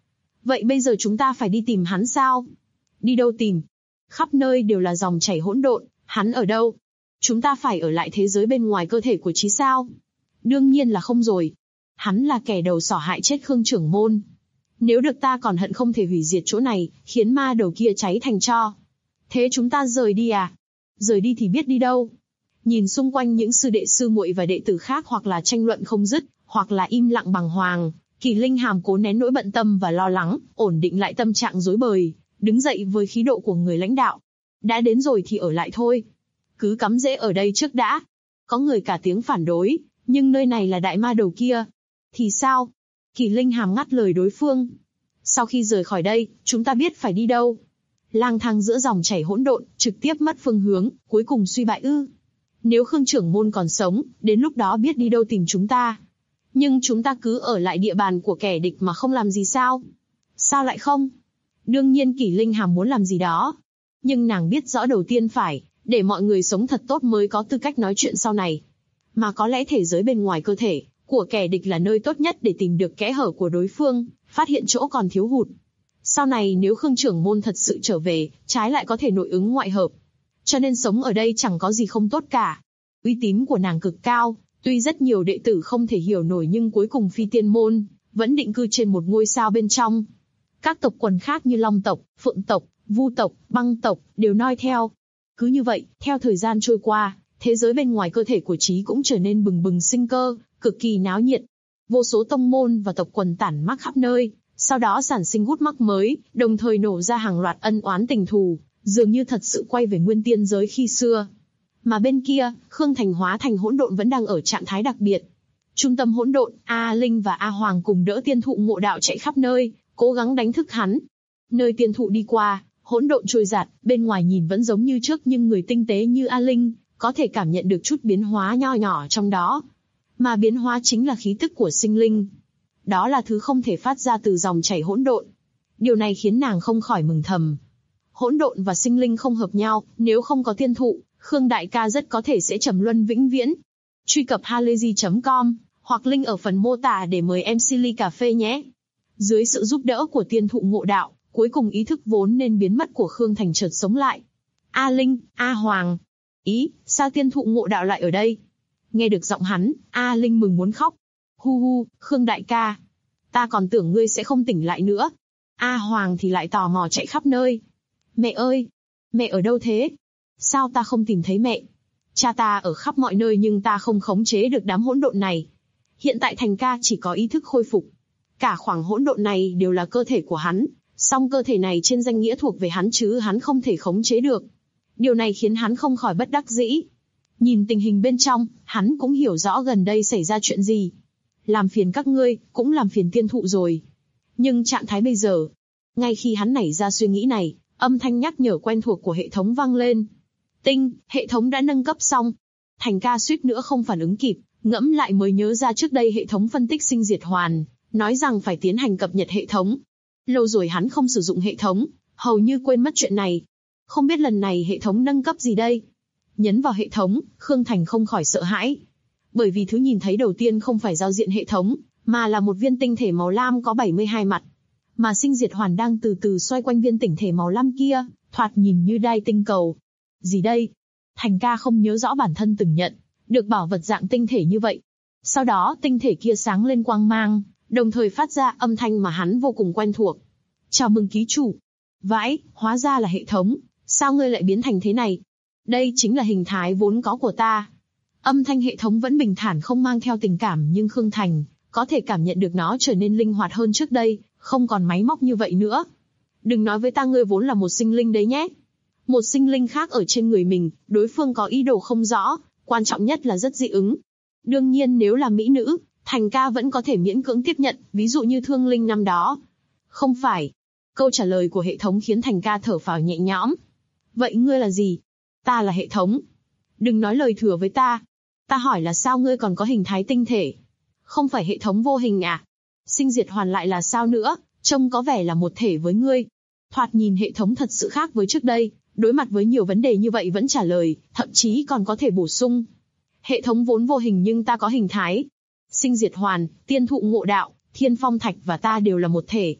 Vậy bây giờ chúng ta phải đi tìm hắn sao? Đi đâu tìm? Khắp nơi đều là dòng chảy hỗn độn, hắn ở đâu? Chúng ta phải ở lại thế giới bên ngoài cơ thể của Chí sao? Đương nhiên là không rồi. Hắn là kẻ đầu sỏ hại chết Khương trưởng môn. Nếu được ta còn hận không thể hủy diệt chỗ này, khiến ma đầu kia cháy thành tro. Thế chúng ta rời đi à? Rời đi thì biết đi đâu? Nhìn xung quanh những sư đệ sư muội và đệ tử khác hoặc là tranh luận không dứt, hoặc là im lặng bàng hoàng, Kỳ Linh Hàm cố nén nỗi bận tâm và lo lắng, ổn định lại tâm trạng rối bời, đứng dậy với khí độ của người lãnh đạo. Đã đến rồi thì ở lại thôi. Cứ cắm rễ ở đây trước đã. Có người cả tiếng phản đối, nhưng nơi này là đại ma đầu kia. Thì sao? Kỳ Linh Hàm ngắt lời đối phương. Sau khi rời khỏi đây, chúng ta biết phải đi đâu? Lang thang giữa dòng chảy hỗn độn, trực tiếp mất phương hướng, cuối cùng suy bại ư? Nếu Khương trưởng môn còn sống, đến lúc đó biết đi đâu tìm chúng ta. Nhưng chúng ta cứ ở lại địa bàn của kẻ địch mà không làm gì sao? Sao lại không? Đương nhiên Kỳ Linh Hàm muốn làm gì đó. Nhưng nàng biết rõ đầu tiên phải, để mọi người sống thật tốt mới có tư cách nói chuyện sau này. Mà có lẽ thế giới bên ngoài cơ thể của kẻ địch là nơi tốt nhất để tìm được kẽ hở của đối phương, phát hiện chỗ còn thiếu hụt. Sau này nếu Khương trưởng môn thật sự trở về, trái lại có thể nội ứng ngoại hợp. Cho nên sống ở đây chẳng có gì không tốt cả. Uy tín của nàng cực cao, tuy rất nhiều đệ tử không thể hiểu nổi nhưng cuối cùng Phi Tiên môn vẫn định cư trên một ngôi sao bên trong. Các tộc quần khác như Long tộc, Phượng tộc, Vu tộc, Băng tộc đều noi theo. Cứ như vậy, theo thời gian trôi qua, thế giới bên ngoài cơ thể của Chí cũng trở nên bừng bừng sinh cơ, cực kỳ náo nhiệt. Vô số tông môn và tộc quần tản mác khắp nơi, sau đó sản sinh gút mắc mới, đồng thời nổ ra hàng loạt ân oán tình thù, dường như thật sự quay về nguyên tiên giới khi xưa. Mà bên kia, Khương Thành hóa thành hỗn độn vẫn đang ở trạng thái đặc biệt. Trung tâm hỗn độn, A Linh và A Hoàng cùng đỡ Tiên Thụ Ngộ Đạo chạy khắp nơi, cố gắng đánh thức hắn. Nơi Tiên Thụ đi qua, hỗn độn trôi giạt, bên ngoài nhìn vẫn giống như trước nhưng người tinh tế như A Linh có thể cảm nhận được chút biến hóa nho nhỏ trong đó. Mà biến hóa chính là khí tức của sinh linh. Đó là thứ không thể phát ra từ dòng chảy hỗn độn. Điều này khiến nàng không khỏi mừng thầm. Hỗn độn và sinh linh không hợp nhau, nếu không có Tiên Thụ, Khương đại ca rất có thể sẽ trầm luân vĩnh viễn. Truy cập halayzi.com hoặc link ở phần mô tả để mời em Silly cà phê nhé. Dưới sự giúp đỡ của Tiên Thụ Ngộ Đạo, cuối cùng ý thức vốn nên biến mất của Khương Thành chợt sống lại. A Linh, A Hoàng. Ý, sao Tiên Thụ Ngộ Đạo lại ở đây? Nghe được giọng hắn, A Linh mừng muốn khóc. Hu hu, Khương đại ca. Ta còn tưởng ngươi sẽ không tỉnh lại nữa. A Hoàng thì lại tò mò chạy khắp nơi. Mẹ ơi! Mẹ ở đâu thế? Sao ta không tìm thấy mẹ? Cha ta ở khắp mọi nơi nhưng ta không khống chế được đám hỗn độn này. Hiện tại Thành ca chỉ có ý thức khôi phục. Cả khoảng hỗn độn này đều là cơ thể của hắn, song cơ thể này trên danh nghĩa thuộc về hắn chứ hắn không thể khống chế được. Điều này khiến hắn không khỏi bất đắc dĩ. Nhìn tình hình bên trong, hắn cũng hiểu rõ gần đây xảy ra chuyện gì. Làm phiền các ngươi, cũng làm phiền Tiên Thụ rồi. Nhưng trạng thái bây giờ, ngay khi hắn nảy ra suy nghĩ này, âm thanh nhắc nhở quen thuộc của hệ thống vang lên. Tinh, hệ thống đã nâng cấp xong. Thành ca suýt nữa không phản ứng kịp, ngẫm lại mới nhớ ra trước đây hệ thống phân tích sinh diệt hoàn, nói rằng phải tiến hành cập nhật hệ thống. Lâu rồi hắn không sử dụng hệ thống, hầu như quên mất chuyện này. Không biết lần này hệ thống nâng cấp gì đây? Nhấn vào hệ thống, Khương Thành không khỏi sợ hãi. Bởi vì thứ nhìn thấy đầu tiên không phải giao diện hệ thống, mà là một viên tinh thể màu lam có 72 mặt. Mà sinh diệt hoàn đang từ từ xoay quanh viên tinh thể màu lam kia, thoạt nhìn như đai tinh cầu. Gì đây? Thành ca không nhớ rõ bản thân từng nhận được bảo vật dạng tinh thể như vậy. Sau đó tinh thể kia sáng lên quang mang, đồng thời phát ra âm thanh mà hắn vô cùng quen thuộc. Chào mừng ký chủ. Vãi, hóa ra là hệ thống, sao ngươi lại biến thành thế này? Đây chính là hình thái vốn có của ta. Âm thanh hệ thống vẫn bình thản không mang theo tình cảm nhưng Khương Thành có thể cảm nhận được nó trở nên linh hoạt hơn trước đây, không còn máy móc như vậy nữa. Đừng nói với ta ngươi vốn là một sinh linh đấy nhé. Một sinh linh khác ở trên người mình, đối phương có ý đồ không rõ, quan trọng nhất là rất dị ứng. Đương nhiên nếu là mỹ nữ, Thành ca vẫn có thể miễn cưỡng tiếp nhận, ví dụ như Thương Linh năm đó. Không phải. Câu trả lời của hệ thống khiến Thành ca thở phào nhẹ nhõm. Vậy ngươi là gì? Ta là hệ thống. Đừng nói lời thừa với ta. Ta hỏi là sao ngươi còn có hình thái tinh thể? Không phải hệ thống vô hình à? Sinh diệt hoàn lại là sao nữa, trông có vẻ là một thể với ngươi. Thoạt nhìn hệ thống thật sự khác với trước đây, đối mặt với nhiều vấn đề như vậy vẫn trả lời, thậm chí còn có thể bổ sung. Hệ thống vốn vô hình nhưng ta có hình thái. Sinh diệt hoàn, Tiên Thụ Ngộ Đạo, Thiên Phong Thạch và ta đều là một thể.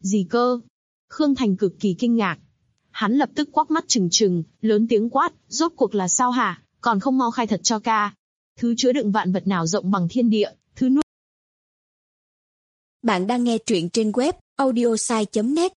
Gì cơ? Khương Thành cực kỳ kinh ngạc. Hắn lập tức quắc mắt trừng trừng, lớn tiếng quát, rốt cuộc là sao hả, còn không mau khai thật cho ca. Thứ chứa đựng vạn vật nào rộng bằng thiên địa, thứ nuôi. Bạn đang nghe truyện trên web audiosai.net.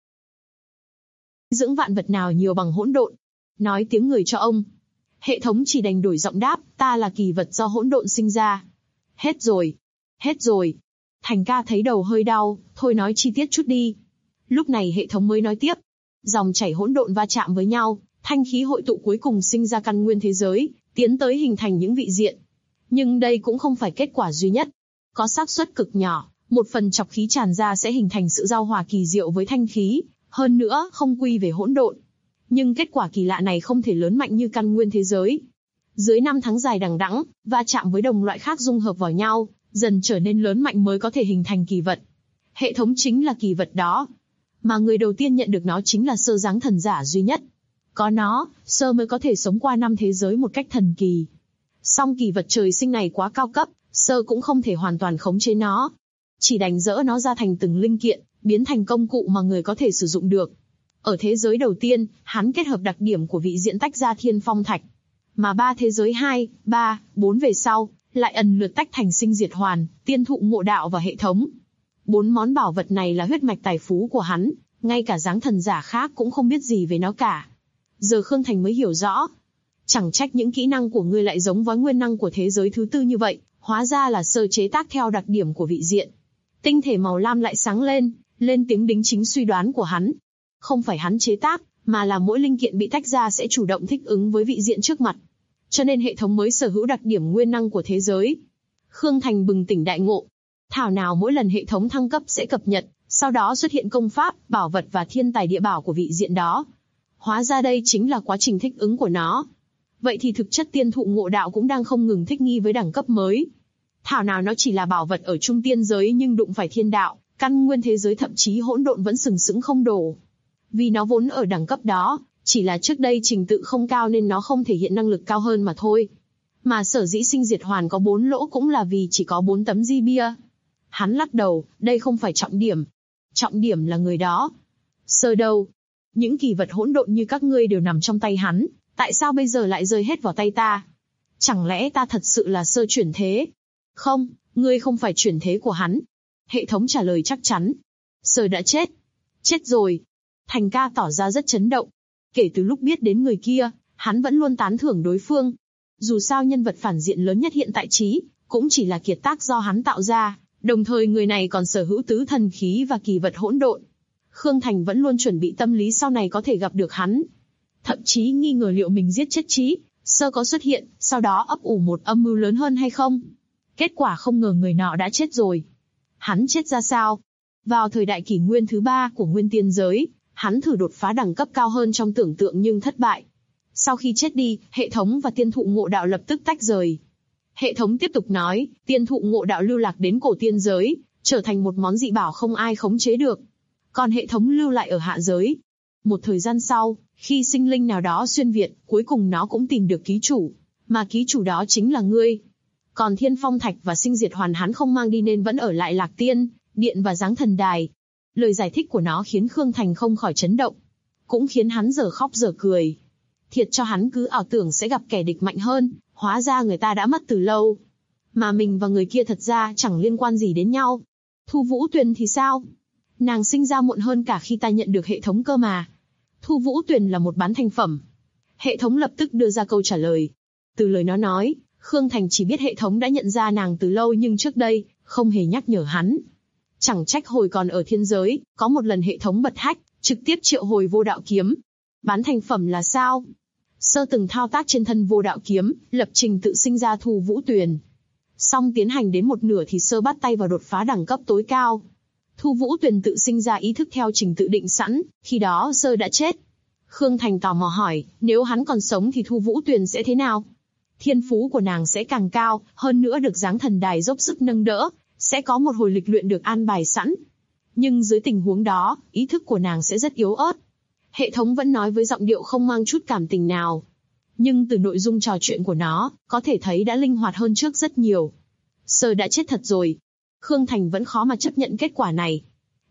Dưỡng vạn vật nào nhiều bằng hỗn độn. Nói tiếng người cho ông. Hệ thống chỉ đành đổi giọng đáp, ta là kỳ vật do hỗn độn sinh ra. Hết rồi. Hết rồi. Thành ca thấy đầu hơi đau, thôi nói chi tiết chút đi. Lúc này hệ thống mới nói tiếp. Dòng chảy hỗn độn va chạm với nhau, thanh khí hội tụ cuối cùng sinh ra căn nguyên thế giới, tiến tới hình thành những vị diện. Nhưng đây cũng không phải kết quả duy nhất. Có xác suất cực nhỏ, một phần chọc khí tràn ra sẽ hình thành sự giao hòa kỳ diệu với thanh khí, hơn nữa không quy về hỗn độn. Nhưng kết quả kỳ lạ này không thể lớn mạnh như căn nguyên thế giới. Dưới 5 tháng dài đằng đẵng, va chạm với đồng loại khác dung hợp vào nhau, dần trở nên lớn mạnh mới có thể hình thành kỳ vật. Hệ thống chính là kỳ vật đó. Mà người đầu tiên nhận được nó chính là Sơ dáng thần giả duy nhất. Có nó, Sơ mới có thể sống qua 5 thế giới một cách thần kỳ. Song kỳ vật trời sinh này quá cao cấp, Sơ cũng không thể hoàn toàn khống chế nó. Chỉ đành dỡ nó ra thành từng linh kiện, biến thành công cụ mà người có thể sử dụng được. Ở thế giới đầu tiên, hắn kết hợp đặc điểm của vị diện tách ra thiên phong thạch. Mà 3 thế giới 2, 3, 4 về sau, lại ẩn lượt tách thành sinh diệt hoàn, tiên thụ ngộ đạo và hệ thống. 4 món bảo vật này là huyết mạch tài phú của hắn, ngay cả dáng thần giả khác cũng không biết gì về nó cả. Giờ Khương Thành mới hiểu rõ. Chẳng trách những kỹ năng của ngươi lại giống với nguyên năng của thế giới thứ tư như vậy, hóa ra là Sơ chế tác theo đặc điểm của vị diện. Tinh thể màu lam lại sáng lên tiếng đính chính suy đoán của hắn. Không phải hắn chế tác, mà là mỗi linh kiện bị tách ra sẽ chủ động thích ứng với vị diện trước mặt. Cho nên hệ thống mới sở hữu đặc điểm nguyên năng của thế giới. Khương Thành bừng tỉnh đại ngộ. Thảo nào mỗi lần hệ thống thăng cấp sẽ cập nhật, sau đó xuất hiện công pháp, bảo vật và thiên tài địa bảo của vị diện đó. Hóa ra đây chính là quá trình thích ứng của nó. Vậy thì thực chất tiên thụ ngộ đạo cũng đang không ngừng thích nghi với đẳng cấp mới. Thảo nào nó chỉ là bảo vật ở trung tiên giới nhưng đụng phải thiên đạo, căn nguyên thế giới thậm chí hỗn độn vẫn sừng sững không đổ. Vì nó vốn ở đẳng cấp đó, chỉ là trước đây trình tự không cao nên nó không thể hiện năng lực cao hơn mà thôi. Mà sở dĩ sinh diệt hoàn có 4 lỗ cũng là vì chỉ có 4 tấm di bia. Hắn lắc đầu, đây không phải trọng điểm. Trọng điểm là người đó. Sơ đâu? Những kỳ vật hỗn độn như các ngươi đều nằm trong tay hắn, tại sao bây giờ lại rơi hết vào tay ta? Chẳng lẽ ta thật sự là Sơ chuyển thế? Không, ngươi không phải chuyển thế của hắn. Hệ thống trả lời chắc chắn. Sơ đã chết. Chết rồi. Thành ca tỏ ra rất chấn động. Kể từ lúc biết đến người kia, hắn vẫn luôn tán thưởng đối phương. Dù sao nhân vật phản diện lớn nhất hiện tại trí, cũng chỉ là kiệt tác do hắn tạo ra, đồng thời người này còn sở hữu tứ thần khí và kỳ vật hỗn độn. Khương Thành vẫn luôn chuẩn bị tâm lý sau này có thể gặp được hắn. Thậm chí nghi ngờ liệu mình giết chết Trí, Sơ có xuất hiện, sau đó ấp ủ một âm mưu lớn hơn hay không. Kết quả không ngờ người nọ đã chết rồi. Hắn chết ra sao? Vào thời đại kỷ nguyên thứ 3 của nguyên tiên giới, hắn thử đột phá đẳng cấp cao hơn trong tưởng tượng nhưng thất bại. Sau khi chết đi, hệ thống và tiên thụ ngộ đạo lập tức tách rời. Hệ thống tiếp tục nói, tiên thụ ngộ đạo lưu lạc đến cổ tiên giới, trở thành một món dị bảo không ai khống chế được. Còn hệ thống lưu lại ở hạ giới. Một thời gian sau, khi sinh linh nào đó xuyên việt, cuối cùng nó cũng tìm được ký chủ. Mà ký chủ đó chính là ngươi. Còn thiên phong thạch và sinh diệt hoàn hắn không mang đi nên vẫn ở lại Lạc Tiên, Điện và Giáng Thần Đài. Lời giải thích của nó khiến Khương Thành không khỏi chấn động. Cũng khiến hắn giờ khóc giờ cười. Thiệt cho hắn cứ ảo tưởng sẽ gặp kẻ địch mạnh hơn, hóa ra người ta đã mất từ lâu. Mà mình và người kia thật ra chẳng liên quan gì đến nhau. Thu Vũ Tuyền thì sao? Nàng sinh ra muộn hơn cả khi ta nhận được hệ thống cơ mà. Thu Vũ Tuyền là một bán thành phẩm. Hệ thống lập tức đưa ra câu trả lời. Từ lời nó nói, Khương Thành chỉ biết hệ thống đã nhận ra nàng từ lâu nhưng trước đây, không hề nhắc nhở hắn. Chẳng trách hồi còn ở thiên giới, có một lần hệ thống bật hack, trực tiếp triệu hồi vô đạo kiếm. Bán thành phẩm là sao? Sơ từng thao tác trên thân vô đạo kiếm, lập trình tự sinh ra Thu Vũ Tuyền. Xong tiến hành đến một nửa thì Sơ bắt tay vào đột phá đẳng cấp tối cao. Thu Vũ Tuyền tự sinh ra ý thức theo trình tự định sẵn, khi đó Sơ đã chết. Khương Thành tò mò hỏi, nếu hắn còn sống thì Thu Vũ Tuyền sẽ thế nào? Thiên phú của nàng sẽ càng cao, hơn nữa được Giáng Thần Đài dốc sức nâng đỡ, sẽ có một hồi lịch luyện được an bài sẵn. Nhưng dưới tình huống đó, ý thức của nàng sẽ rất yếu ớt. Hệ thống vẫn nói với giọng điệu không mang chút cảm tình nào. Nhưng từ nội dung trò chuyện của nó, có thể thấy đã linh hoạt hơn trước rất nhiều. Sơ đã chết thật rồi. Khương Thành vẫn khó mà chấp nhận kết quả này.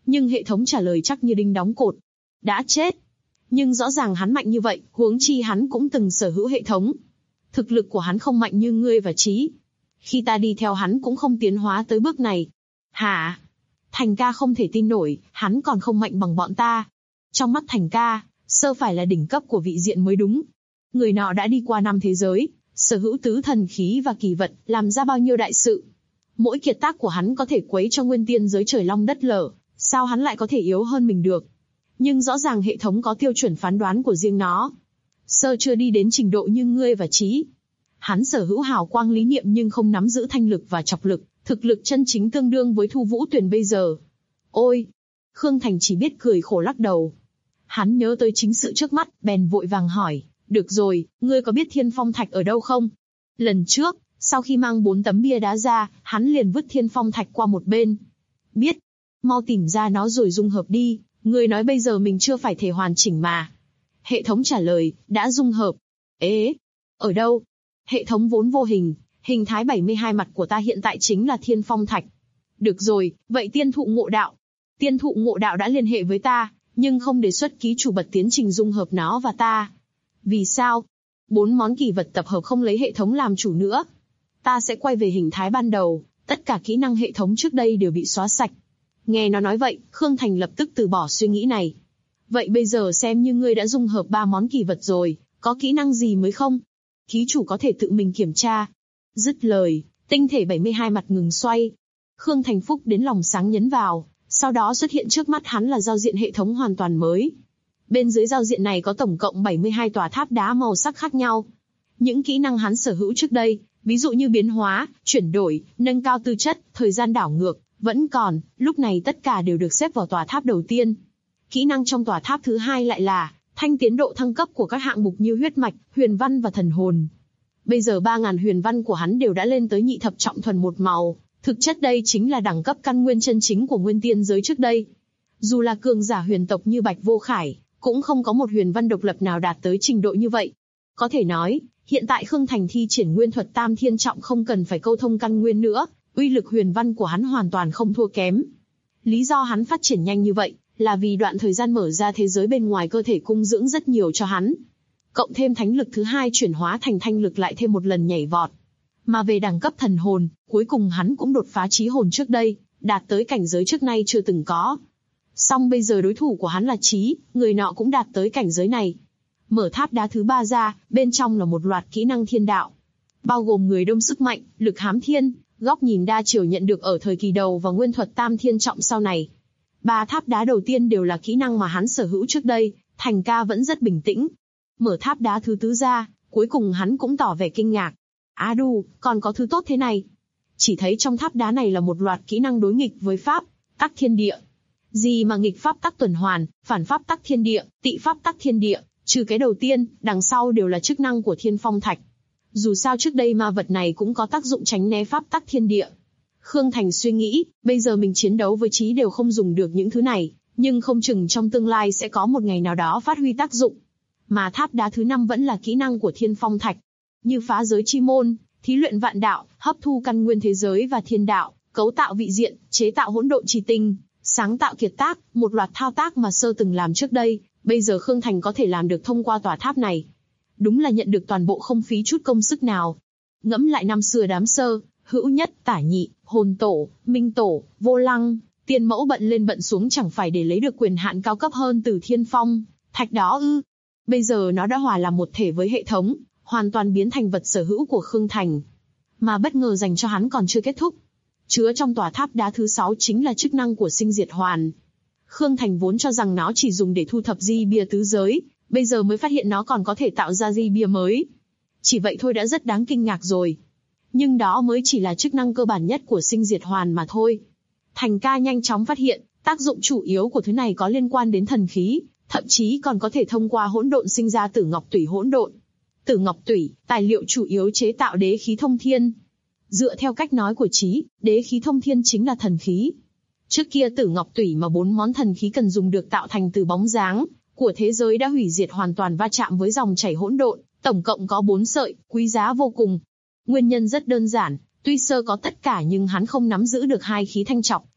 Nhưng hệ thống trả lời chắc như đinh đóng cột. Đã chết. Nhưng rõ ràng hắn mạnh như vậy, huống chi hắn cũng từng sở hữu hệ thống. Thực lực của hắn không mạnh như ngươi và Chí. Khi ta đi theo hắn cũng không tiến hóa tới bước này. Hả? Thành ca không thể tin nổi, hắn còn không mạnh bằng bọn ta. Trong mắt Thành ca, Sơ phải là đỉnh cấp của vị diện mới đúng. Người nọ đã đi qua 5 thế giới, sở hữu tứ thần khí và kỳ vật, làm ra bao nhiêu đại sự. Mỗi kiệt tác của hắn có thể quấy cho nguyên tiên giới trời long đất lở, sao hắn lại có thể yếu hơn mình được? Nhưng rõ ràng hệ thống có tiêu chuẩn phán đoán của riêng nó. Sơ chưa đi đến trình độ như ngươi và Chí. Hắn sở hữu hào quang lý niệm nhưng không nắm giữ thanh lực và chọc lực, thực lực chân chính tương đương với Thu Vũ Tuyền bây giờ. Ôi! Khương Thành chỉ biết cười khổ lắc đầu. Hắn nhớ tới chính sự trước mắt, bèn vội vàng hỏi, được rồi, ngươi có biết Thiên Phong Thạch ở đâu không? Lần trước, sau khi mang 4 tấm bia đá ra, hắn liền vứt Thiên Phong Thạch qua một bên. Biết, mau tìm ra nó rồi dung hợp đi, ngươi nói bây giờ mình chưa phải thể hoàn chỉnh mà. Hệ thống trả lời, đã dung hợp. Ế, ở đâu? Hệ thống vốn vô hình, hình thái 72 mặt của ta hiện tại chính là Thiên Phong Thạch. Được rồi, vậy Tiên Thụ Ngộ Đạo. Tiên Thụ Ngộ Đạo đã liên hệ với ta, nhưng không đề xuất ký chủ bật tiến trình dung hợp nó và ta. Vì sao? 4 món kỳ vật tập hợp không lấy hệ thống làm chủ nữa. Ta sẽ quay về hình thái ban đầu, tất cả kỹ năng hệ thống trước đây đều bị xóa sạch. Nghe nó nói vậy, Khương Thành lập tức từ bỏ suy nghĩ này. Vậy bây giờ xem như ngươi đã dung hợp 3 món kỳ vật rồi, có kỹ năng gì mới không? Ký chủ có thể tự mình kiểm tra. Dứt lời, tinh thể 72 mặt ngừng xoay. Khương Thành Phúc đến lòng sáng nhấn vào, sau đó xuất hiện trước mắt hắn là giao diện hệ thống hoàn toàn mới. Bên dưới giao diện này có tổng cộng 72 tòa tháp đá màu sắc khác nhau. Những kỹ năng hắn sở hữu trước đây, ví dụ như biến hóa, chuyển đổi, nâng cao tư chất, thời gian đảo ngược, vẫn còn, lúc này tất cả đều được xếp vào tòa tháp đầu tiên. Kỹ năng trong tòa tháp thứ hai lại là thanh tiến độ thăng cấp của các hạng mục như huyết mạch, huyền văn và thần hồn. Bây giờ 3.000 huyền văn của hắn đều đã lên tới nhị thập trọng thuần một màu, thực chất đây chính là đẳng cấp căn nguyên chân chính của nguyên tiên giới trước đây. Dù là cường giả huyền tộc như Bạch Vô Khải, cũng không có một huyền văn độc lập nào đạt tới trình độ như vậy. Có thể nói, hiện tại Khương Thành thi triển nguyên thuật Tam Thiên Trọng không cần phải câu thông căn nguyên nữa, uy lực huyền văn của hắn hoàn toàn không thua kém. Lý do hắn phát triển nhanh như vậy, là vì đoạn thời gian mở ra thế giới bên ngoài cơ thể cung dưỡng rất nhiều cho hắn. Cộng thêm thánh lực thứ hai chuyển hóa thành thanh lực lại thêm một lần nhảy vọt. Mà về đẳng cấp thần hồn, cuối cùng hắn cũng đột phá chí hồn trước đây, đạt tới cảnh giới trước nay chưa từng có. Song bây giờ đối thủ của hắn là Chí, người nọ cũng đạt tới cảnh giới này. Mở tháp đá thứ 3 ra, bên trong là một loạt kỹ năng thiên đạo. Bao gồm người đông sức mạnh, lực hám thiên, góc nhìn đa chiều nhận được ở thời kỳ đầu và nguyên thuật Tam Thiên Trọng sau này. 3 tháp đá đầu tiên đều là kỹ năng mà hắn sở hữu trước đây, Thành ca vẫn rất bình tĩnh. Mở tháp đá thứ 4 ra, cuối cùng hắn cũng tỏ vẻ kinh ngạc. Á đù, còn có thứ tốt thế này. Chỉ thấy trong tháp đá này là một loạt kỹ năng đối nghịch với pháp tắc thiên địa. Gì mà nghịch pháp tắc tuần hoàn, phản pháp tắc thiên địa, tị pháp tắc thiên địa, trừ cái đầu tiên, đằng sau đều là chức năng của Thiên Phong Thạch. Dù sao trước đây ma vật này cũng có tác dụng tránh né pháp tắc thiên địa. Khương Thành suy nghĩ, bây giờ mình chiến đấu với Chí đều không dùng được những thứ này, nhưng không chừng trong tương lai sẽ có một ngày nào đó phát huy tác dụng. Mà tháp đá thứ 5 vẫn là kỹ năng của Thiên Phong Thạch, như phá giới chi môn, thí luyện vạn đạo, hấp thu căn nguyên thế giới và thiên đạo, cấu tạo vị diện, chế tạo hỗn độn chi tinh, sáng tạo kiệt tác, một loạt thao tác mà Sơ từng làm trước đây, bây giờ Khương Thành có thể làm được thông qua tòa tháp này. Đúng là nhận được toàn bộ không phí chút công sức nào. Ngẫm lại năm xưa đám Sơ, hữu nhất, tả nhị, hồn tổ, minh tổ, vô lăng, tiên mẫu bận lên bận xuống chẳng phải để lấy được quyền hạn cao cấp hơn từ Thiên Phong Thạch đó ư? Bây giờ nó đã hòa làm một thể với hệ thống, hoàn toàn biến thành vật sở hữu của Khương Thành. Mà bất ngờ dành cho hắn còn chưa kết thúc. Chứa trong tòa tháp đá thứ 6 chính là chức năng của sinh diệt hoàn. Khương Thành vốn cho rằng nó chỉ dùng để thu thập di bia tứ giới, bây giờ mới phát hiện nó còn có thể tạo ra di bia mới. Chỉ vậy thôi đã rất đáng kinh ngạc rồi. Nhưng đó mới chỉ là chức năng cơ bản nhất của sinh diệt hoàn mà thôi. Thành ca nhanh chóng phát hiện, tác dụng chủ yếu của thứ này có liên quan đến thần khí, thậm chí còn có thể thông qua hỗn độn sinh ra Tử Ngọc Tủy hỗn độn. Tử Ngọc Tủy, tài liệu chủ yếu chế tạo đế khí thông thiên. Dựa theo cách nói của Chí, đế khí thông thiên chính là thần khí. Trước kia Tử Ngọc Tủy mà 4 món thần khí cần dùng được tạo thành từ bóng dáng của thế giới đã hủy diệt hoàn toàn va chạm với dòng chảy hỗn độn, tổng cộng có 4 sợi, quý giá vô cùng. Nguyên nhân rất đơn giản, tuy Sơ có tất cả nhưng hắn không nắm giữ được 2 khí thanh trọc,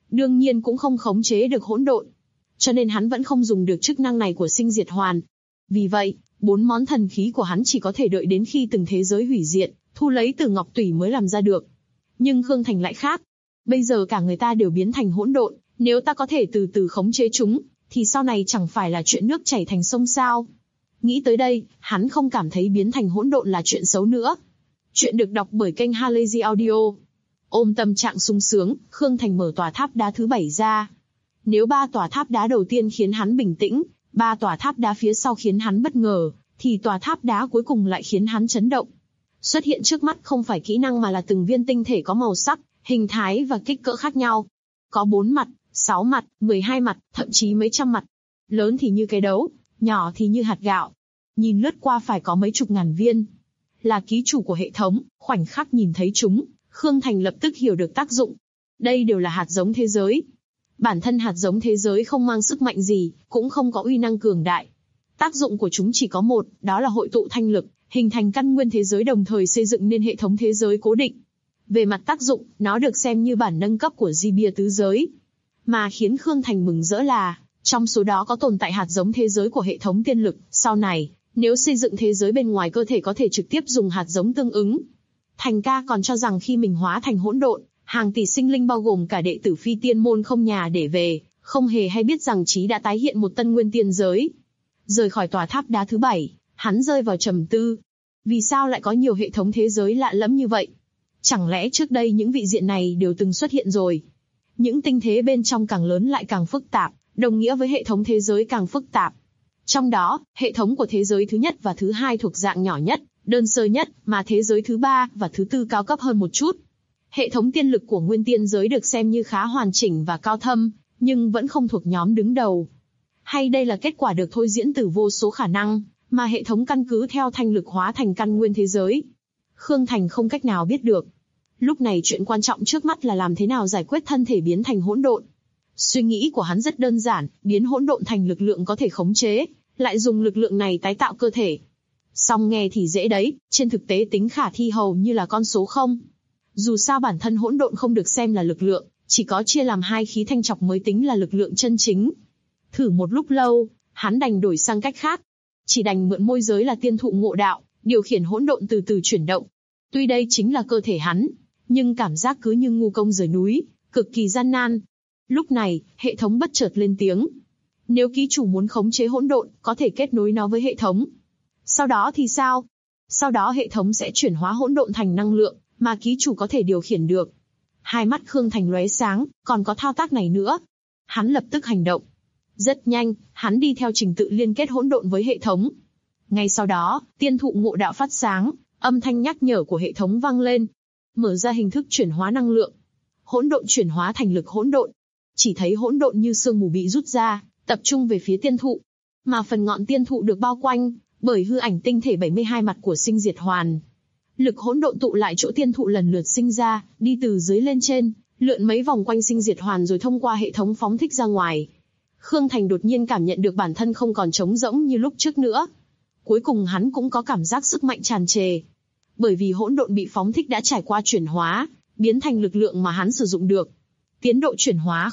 đương nhiên cũng không khống chế được hỗn độn. Cho nên hắn vẫn không dùng được chức năng này của sinh diệt hoàn. Vì vậy, 4 món thần khí của hắn chỉ có thể đợi đến khi từng thế giới hủy diệt, thu lấy từ ngọc tủy mới làm ra được. Nhưng Khương Thành lại khác. Bây giờ cả người ta đều biến thành hỗn độn, nếu ta có thể từ từ khống chế chúng, thì sau này chẳng phải là chuyện nước chảy thành sông sao. Nghĩ tới đây, hắn không cảm thấy biến thành hỗn độn là chuyện xấu nữa. Chuyện được đọc bởi kênh Halazy Audio. Ôm tâm trạng sung sướng, Khương Thành mở tòa tháp đá thứ 7 ra. Nếu 3 tòa tháp đá đầu tiên khiến hắn bình tĩnh, 3 tòa tháp đá phía sau khiến hắn bất ngờ, thì tòa tháp đá cuối cùng lại khiến hắn chấn động. Xuất hiện trước mắt không phải kỹ năng mà là từng viên tinh thể có màu sắc, hình thái và kích cỡ khác nhau. Có 4 mặt, 6 mặt, 12 mặt, thậm chí mấy trăm mặt. Lớn thì như cái đấu, nhỏ thì như hạt gạo. Nhìn lướt qua phải có mấy chục ngàn viên. Là ký chủ của hệ thống, khoảnh khắc nhìn thấy chúng, Khương Thành lập tức hiểu được tác dụng. Đây đều là hạt giống thế giới. Bản thân hạt giống thế giới không mang sức mạnh gì, cũng không có uy năng cường đại. Tác dụng của chúng chỉ có một, đó là hội tụ thanh lực, hình thành căn nguyên thế giới đồng thời xây dựng nên hệ thống thế giới cố định. Về mặt tác dụng, nó được xem như bản nâng cấp của di bia tứ giới. Mà khiến Khương Thành mừng rỡ là, trong số đó có tồn tại hạt giống thế giới của hệ thống tiên lực, sau này, nếu xây dựng thế giới bên ngoài cơ thể có thể trực tiếp dùng hạt giống tương ứng. Thành ca còn cho rằng khi mình hóa thành hỗn độn, hàng tỷ sinh linh bao gồm cả đệ tử phi tiên môn không nhà để về, không hề hay biết rằng Chí đã tái hiện một tân nguyên tiên giới. Rời khỏi tòa tháp đá thứ 7, hắn rơi vào trầm tư. Vì sao lại có nhiều hệ thống thế giới lạ lẫm như vậy? Chẳng lẽ trước đây những vị diện này đều từng xuất hiện rồi? Những tinh thế bên trong càng lớn lại càng phức tạp, đồng nghĩa với hệ thống thế giới càng phức tạp. Trong đó, hệ thống của thế giới thứ nhất và thứ hai thuộc dạng nhỏ nhất, đơn sơ nhất, mà thế giới thứ 3 và thứ 4 cao cấp hơn một chút. Hệ thống tiên lực của nguyên tiên giới được xem như khá hoàn chỉnh và cao thâm, nhưng vẫn không thuộc nhóm đứng đầu. Hay đây là kết quả được thôi diễn từ vô số khả năng, mà hệ thống căn cứ theo thanh lực hóa thành căn nguyên thế giới? Khương Thành không cách nào biết được. Lúc này chuyện quan trọng trước mắt là làm thế nào giải quyết thân thể biến thành hỗn độn. Suy nghĩ của hắn rất đơn giản, biến hỗn độn thành lực lượng có thể khống chế, lại dùng lực lượng này tái tạo cơ thể. Song nghe thì dễ đấy, trên thực tế tính khả thi hầu như là con số 0. Dù sao bản thân hỗn độn không được xem là lực lượng, chỉ có chia làm 2 khí thanh trọc mới tính là lực lượng chân chính. Thử một lúc lâu, hắn đành đổi sang cách khác. Chỉ đành mượn môi giới là tiên thụ ngộ đạo, điều khiển hỗn độn từ từ chuyển động. Tuy đây chính là cơ thể hắn, nhưng cảm giác cứ như ngu công rời núi, cực kỳ gian nan. Lúc này, hệ thống bất chợt lên tiếng. Nếu ký chủ muốn khống chế hỗn độn, có thể kết nối nó với hệ thống. Sau đó thì sao? Sau đó hệ thống sẽ chuyển hóa hỗn độn thành năng lượng, mà ký chủ có thể điều khiển được. Hai mắt Khương Thành lóe sáng, còn có thao tác này nữa. Hắn lập tức hành động. Rất nhanh, hắn đi theo trình tự liên kết hỗn độn với hệ thống. Ngay sau đó, tiên thụ ngộ đạo phát sáng, âm thanh nhắc nhở của hệ thống vang lên. Mở ra hình thức chuyển hóa năng lượng. Hỗn độn chuyển hóa thành lực hỗn độn. Chỉ thấy hỗn độn như sương mù bị rút ra, tập trung về phía tiên thụ. Mà phần ngọn tiên thụ được bao quanh bởi hư ảnh tinh thể 72 mặt của sinh diệt hoàn. Lực hỗn độn tụ lại chỗ tiên thụ lần lượt sinh ra, đi từ dưới lên trên, lượn mấy vòng quanh sinh diệt hoàn rồi thông qua hệ thống phóng thích ra ngoài. Khương Thành đột nhiên cảm nhận được bản thân không còn trống rỗng như lúc trước nữa. Cuối cùng hắn cũng có cảm giác sức mạnh tràn trề. Bởi vì hỗn độn bị phóng thích đã trải qua chuyển hóa, biến thành lực lượng mà hắn sử dụng được. Tiến độ chuyển hóa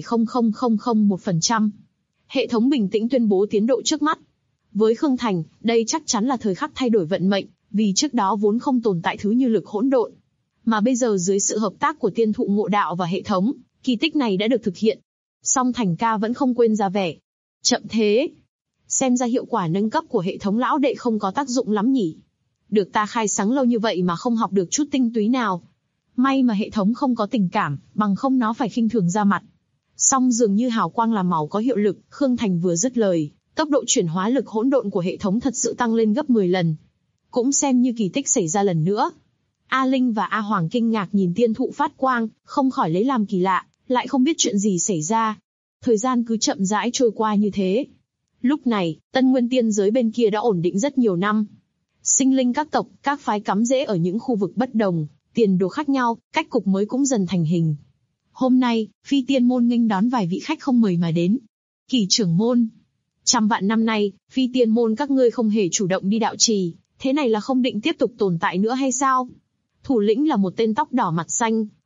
0,00001%. Hệ thống bình tĩnh tuyên bố tiến độ trước mắt. Với Khương Thành, đây chắc chắn là thời khắc thay đổi vận mệnh, vì trước đó vốn không tồn tại thứ như lực hỗn độn. Mà bây giờ dưới sự hợp tác của tiên thụ ngộ đạo và hệ thống, kỳ tích này đã được thực hiện. Song Thành ca vẫn không quên ra vẻ. Chậm thế. Xem ra hiệu quả nâng cấp của hệ thống lão đệ không có tác dụng lắm nhỉ. Được ta khai sáng lâu như vậy mà không học được chút tinh túy nào. May mà hệ thống không có tình cảm, bằng không nó phải khinh thường ra mặt. Song dường như hào quang làm màu có hiệu lực, Khương Thành vừa dứt lời, tốc độ chuyển hóa lực hỗn độn của hệ thống thật sự tăng lên gấp 10 lần. Cũng xem như kỳ tích xảy ra lần nữa. A Linh và A Hoàng kinh ngạc nhìn tiên thụ phát quang, không khỏi lấy làm kỳ lạ, lại không biết chuyện gì xảy ra. Thời gian cứ chậm rãi trôi qua như thế. Lúc này, Tân Nguyên tiên giới bên kia đã ổn định rất nhiều năm. Sinh linh các tộc, các phái cắm rễ ở những khu vực bất đồng, tiền đồ khác nhau, cách cục mới cũng dần thành hình. Hôm nay, Phi Tiên môn nghênh đón vài vị khách không mời mà đến. Kỳ trưởng môn, 100 vạn năm nay, Phi Tiên môn các ngươi không hề chủ động đi đạo trì, thế này là không định tiếp tục tồn tại nữa hay sao? Thủ lĩnh là một tên tóc đỏ mặt xanh,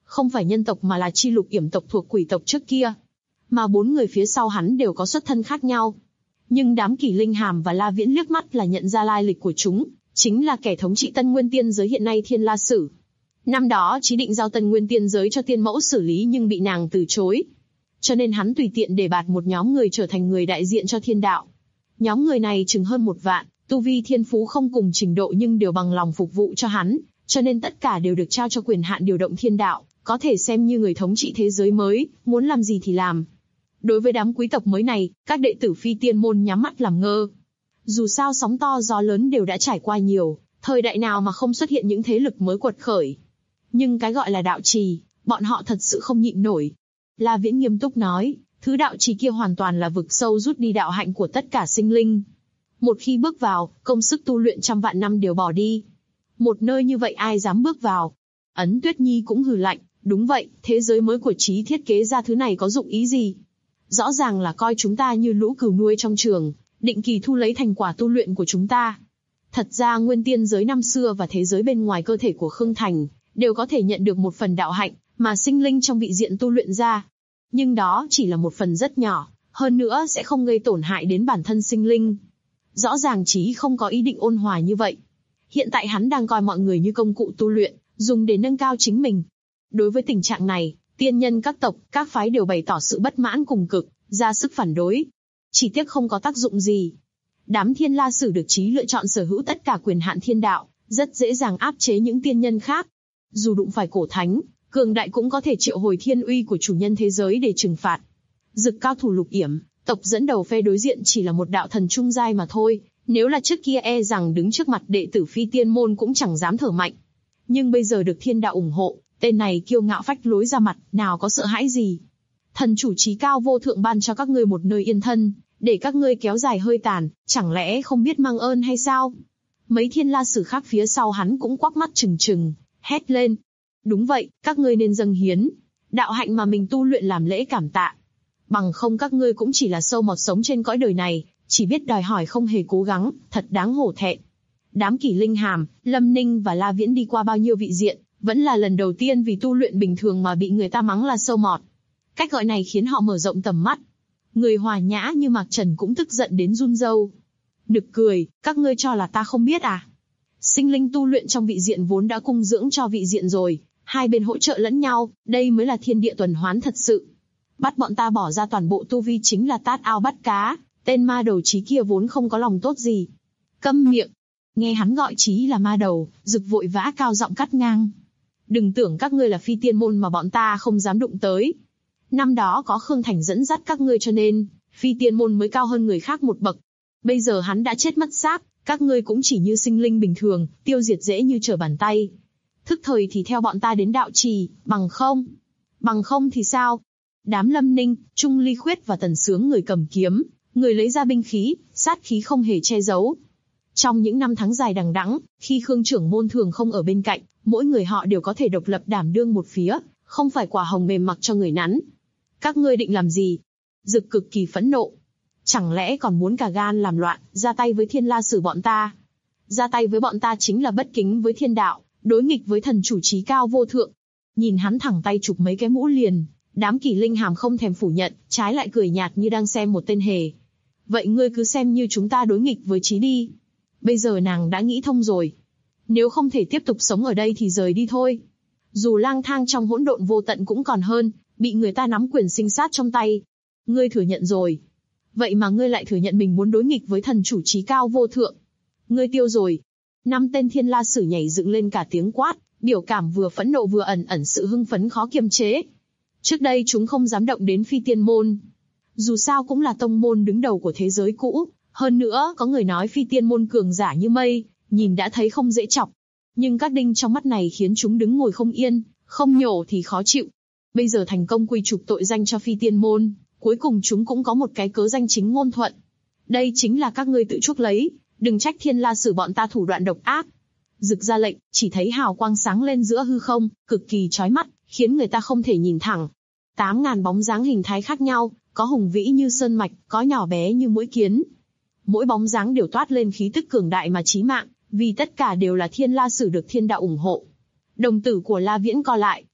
Không phải nhân tộc mà là chi lục yểm tộc thuộc quỷ tộc trước kia. Mà 4 người phía sau hắn đều có xuất thân khác nhau. Nhưng đám Kỷ Linh Hàm và La Viễn liếc mắt là nhận ra lai lịch của chúng, chính là kẻ thống trị Tân Nguyên Tiên giới hiện nay Thiên La Sử. Năm đó Chí định giao Tân Nguyên Tiên giới cho Tiên Mẫu xử lý nhưng bị nàng từ chối. Cho nên hắn tùy tiện đề bạt một nhóm người trở thành người đại diện cho thiên đạo. Nhóm người này chừng hơn 1 vạn, tu vi thiên phú không cùng trình độ nhưng đều bằng lòng phục vụ cho hắn, cho nên tất cả đều được trao cho quyền hạn điều động thiên đạo, có thể xem như người thống trị thế giới mới, muốn làm gì thì làm. Đối với đám quý tộc mới này, các đệ tử Phi Tiên môn nhắm mắt làm ngơ. Dù sao sóng to gió lớn đều đã trải qua nhiều, thời đại nào mà không xuất hiện những thế lực mới quật khởi. Nhưng cái gọi là đạo trì, bọn họ thật sự không nhịn nổi. La Viễn nghiêm túc nói, thứ đạo trì kia hoàn toàn là vực sâu rút đi đạo hạnh của tất cả sinh linh. Một khi bước vào, công sức tu luyện trăm vạn năm đều bỏ đi. Một nơi như vậy ai dám bước vào? Ấn Tuyết Nhi cũng hừ lạnh, đúng vậy, thế giới mới của Chí thiết kế ra thứ này có dụng ý gì? Rõ ràng là coi chúng ta như lũ cừu nuôi trong trường, định kỳ thu lấy thành quả tu luyện của chúng ta. Thật ra nguyên tiên giới năm xưa và thế giới bên ngoài cơ thể của Khương Thành, đều có thể nhận được một phần đạo hạnh, mà sinh linh trong vị diện tu luyện ra. Nhưng đó chỉ là một phần rất nhỏ, hơn nữa sẽ không gây tổn hại đến bản thân sinh linh. Rõ ràng Chí không có ý định ôn hòa như vậy. Hiện tại hắn đang coi mọi người như công cụ tu luyện, dùng để nâng cao chính mình. Đối với tình trạng này, tiên nhân các tộc, các phái đều bày tỏ sự bất mãn cùng cực, ra sức phản đối. Chỉ tiếc không có tác dụng gì. Đám Thiên La Sử được Chí lựa chọn sở hữu tất cả quyền hạn thiên đạo, rất dễ dàng áp chế những tiên nhân khác. Dù đụng phải cổ thánh, cường đại cũng có thể triệu hồi thiên uy của chủ nhân thế giới để trừng phạt. Dực cao thủ Lục Yểm, tộc dẫn đầu phe đối diện chỉ là một đạo thần trung giai mà thôi, nếu là trước kia e rằng đứng trước mặt đệ tử Phi Tiên môn cũng chẳng dám thở mạnh. Nhưng bây giờ được thiên đạo ủng hộ, tên này kiêu ngạo phách lối ra mặt, nào có sợ hãi gì. Thần chủ trí cao vô thượng ban cho các ngươi một nơi yên thân, để các ngươi kéo dài hơi tàn, chẳng lẽ không biết mang ơn hay sao? Mấy Thiên La Sử khác phía sau hắn cũng quắc mắt trừng trừng, hét lên. Đúng vậy, các ngươi nên dâng hiến đạo hạnh mà mình tu luyện làm lễ cảm tạ. Bằng không các ngươi cũng chỉ là sâu mọt sống trên cõi đời này, chỉ biết đòi hỏi không hề cố gắng, thật đáng hổ thẹn. Đám Kỷ Linh Hàm, Lâm Ninh và La Viễn đi qua bao nhiêu vị diện, vẫn là lần đầu tiên vì tu luyện bình thường mà bị người ta mắng là sâu mọt. Cách gọi này khiến họ mở rộng tầm mắt. Người hòa nhã như Mạc Trần cũng tức giận đến run râu. Nực cười, các ngươi cho là ta không biết à? Sinh linh tu luyện trong vị diện vốn đã cung dưỡng cho vị diện rồi, hai bên hỗ trợ lẫn nhau, đây mới là thiên địa tuần hoàn thật sự. Bắt bọn ta bỏ ra toàn bộ tu vi chính là tát ao bắt cá, tên ma đầu Chí kia vốn không có lòng tốt gì. Câm miệng. Nghe hắn gọi Chí là ma đầu, Dực vội vã cao giọng cắt ngang. Đừng tưởng các ngươi là Phi Tiên môn mà bọn ta không dám đụng tới. Năm đó có Khương Thành dẫn dắt các ngươi cho nên, Phi Tiên môn mới cao hơn người khác một bậc. Bây giờ hắn đã chết mất xác, các ngươi cũng chỉ như sinh linh bình thường, tiêu diệt dễ như trở bàn tay. Thức thời thì theo bọn ta đến đạo trì, bằng không thì sao? Đám Lâm Ninh, Trung Ly Khuyết và Tần Sướng người cầm kiếm, người lấy ra binh khí, sát khí không hề che giấu. Trong những năm tháng dài đằng đẵng, khi Khương trưởng môn thường không ở bên cạnh, mỗi người họ đều có thể độc lập đảm đương một phía, không phải quả hồng mềm mặc cho người nắn. Các ngươi định làm gì? Dực cực kỳ phẫn nộ. Chẳng lẽ còn muốn cả gan làm loạn, ra tay với Thiên La Sử bọn ta? Ra tay với bọn ta chính là bất kính với thiên đạo, đối nghịch với thần chủ trí cao vô thượng. Nhìn hắn thẳng tay chụp mấy cái mũ liền, đám Kỷ Linh Hàm không thèm phủ nhận, trái lại cười nhạt như đang xem một tên hề. Vậy ngươi cứ xem như chúng ta đối nghịch với Chí đi. Bây giờ nàng đã nghĩ thông rồi. Nếu không thể tiếp tục sống ở đây thì rời đi thôi. Dù lang thang trong hỗn độn vô tận cũng còn hơn, bị người ta nắm quyền sinh sát trong tay. Ngươi thừa nhận rồi. Vậy mà ngươi lại thừa nhận mình muốn đối nghịch với thần chủ trí cao vô thượng. Ngươi tiêu rồi. 5 tên Thiên La Sử nhảy dựng lên cả tiếng quát, biểu cảm vừa phẫn nộ vừa ẩn ẩn sự hưng phấn khó kiềm chế. Trước đây chúng không dám động đến Phi Tiên môn. Dù sao cũng là tông môn đứng đầu của thế giới cũ, hơn nữa có người nói Phi Tiên môn cường giả như mây, nhìn đã thấy không dễ chọc. Nhưng các đinh trong mắt này khiến chúng đứng ngồi không yên, không nhổ thì khó chịu. Bây giờ thành công quy trục tội danh cho Phi Tiên môn, cuối cùng chúng cũng có một cái cớ danh chính ngôn thuận. Đây chính là các ngươi tự chuốc lấy, đừng trách Thiên La Sử bọn ta thủ đoạn độc ác. Dực ra lệnh, chỉ thấy hào quang sáng lên giữa hư không, cực kỳ chói mắt, khiến người ta không thể nhìn thẳng. 8.000 bóng dáng hình thái khác nhau, có hùng vĩ như sơn mạch, có nhỏ bé như mũi kiến. Mỗi bóng dáng đều toát lên khí tức cường đại mà chí mạng, vì tất cả đều là Thiên La Sử được thiên đạo ủng hộ. Đồng tử của La Viễn co lại,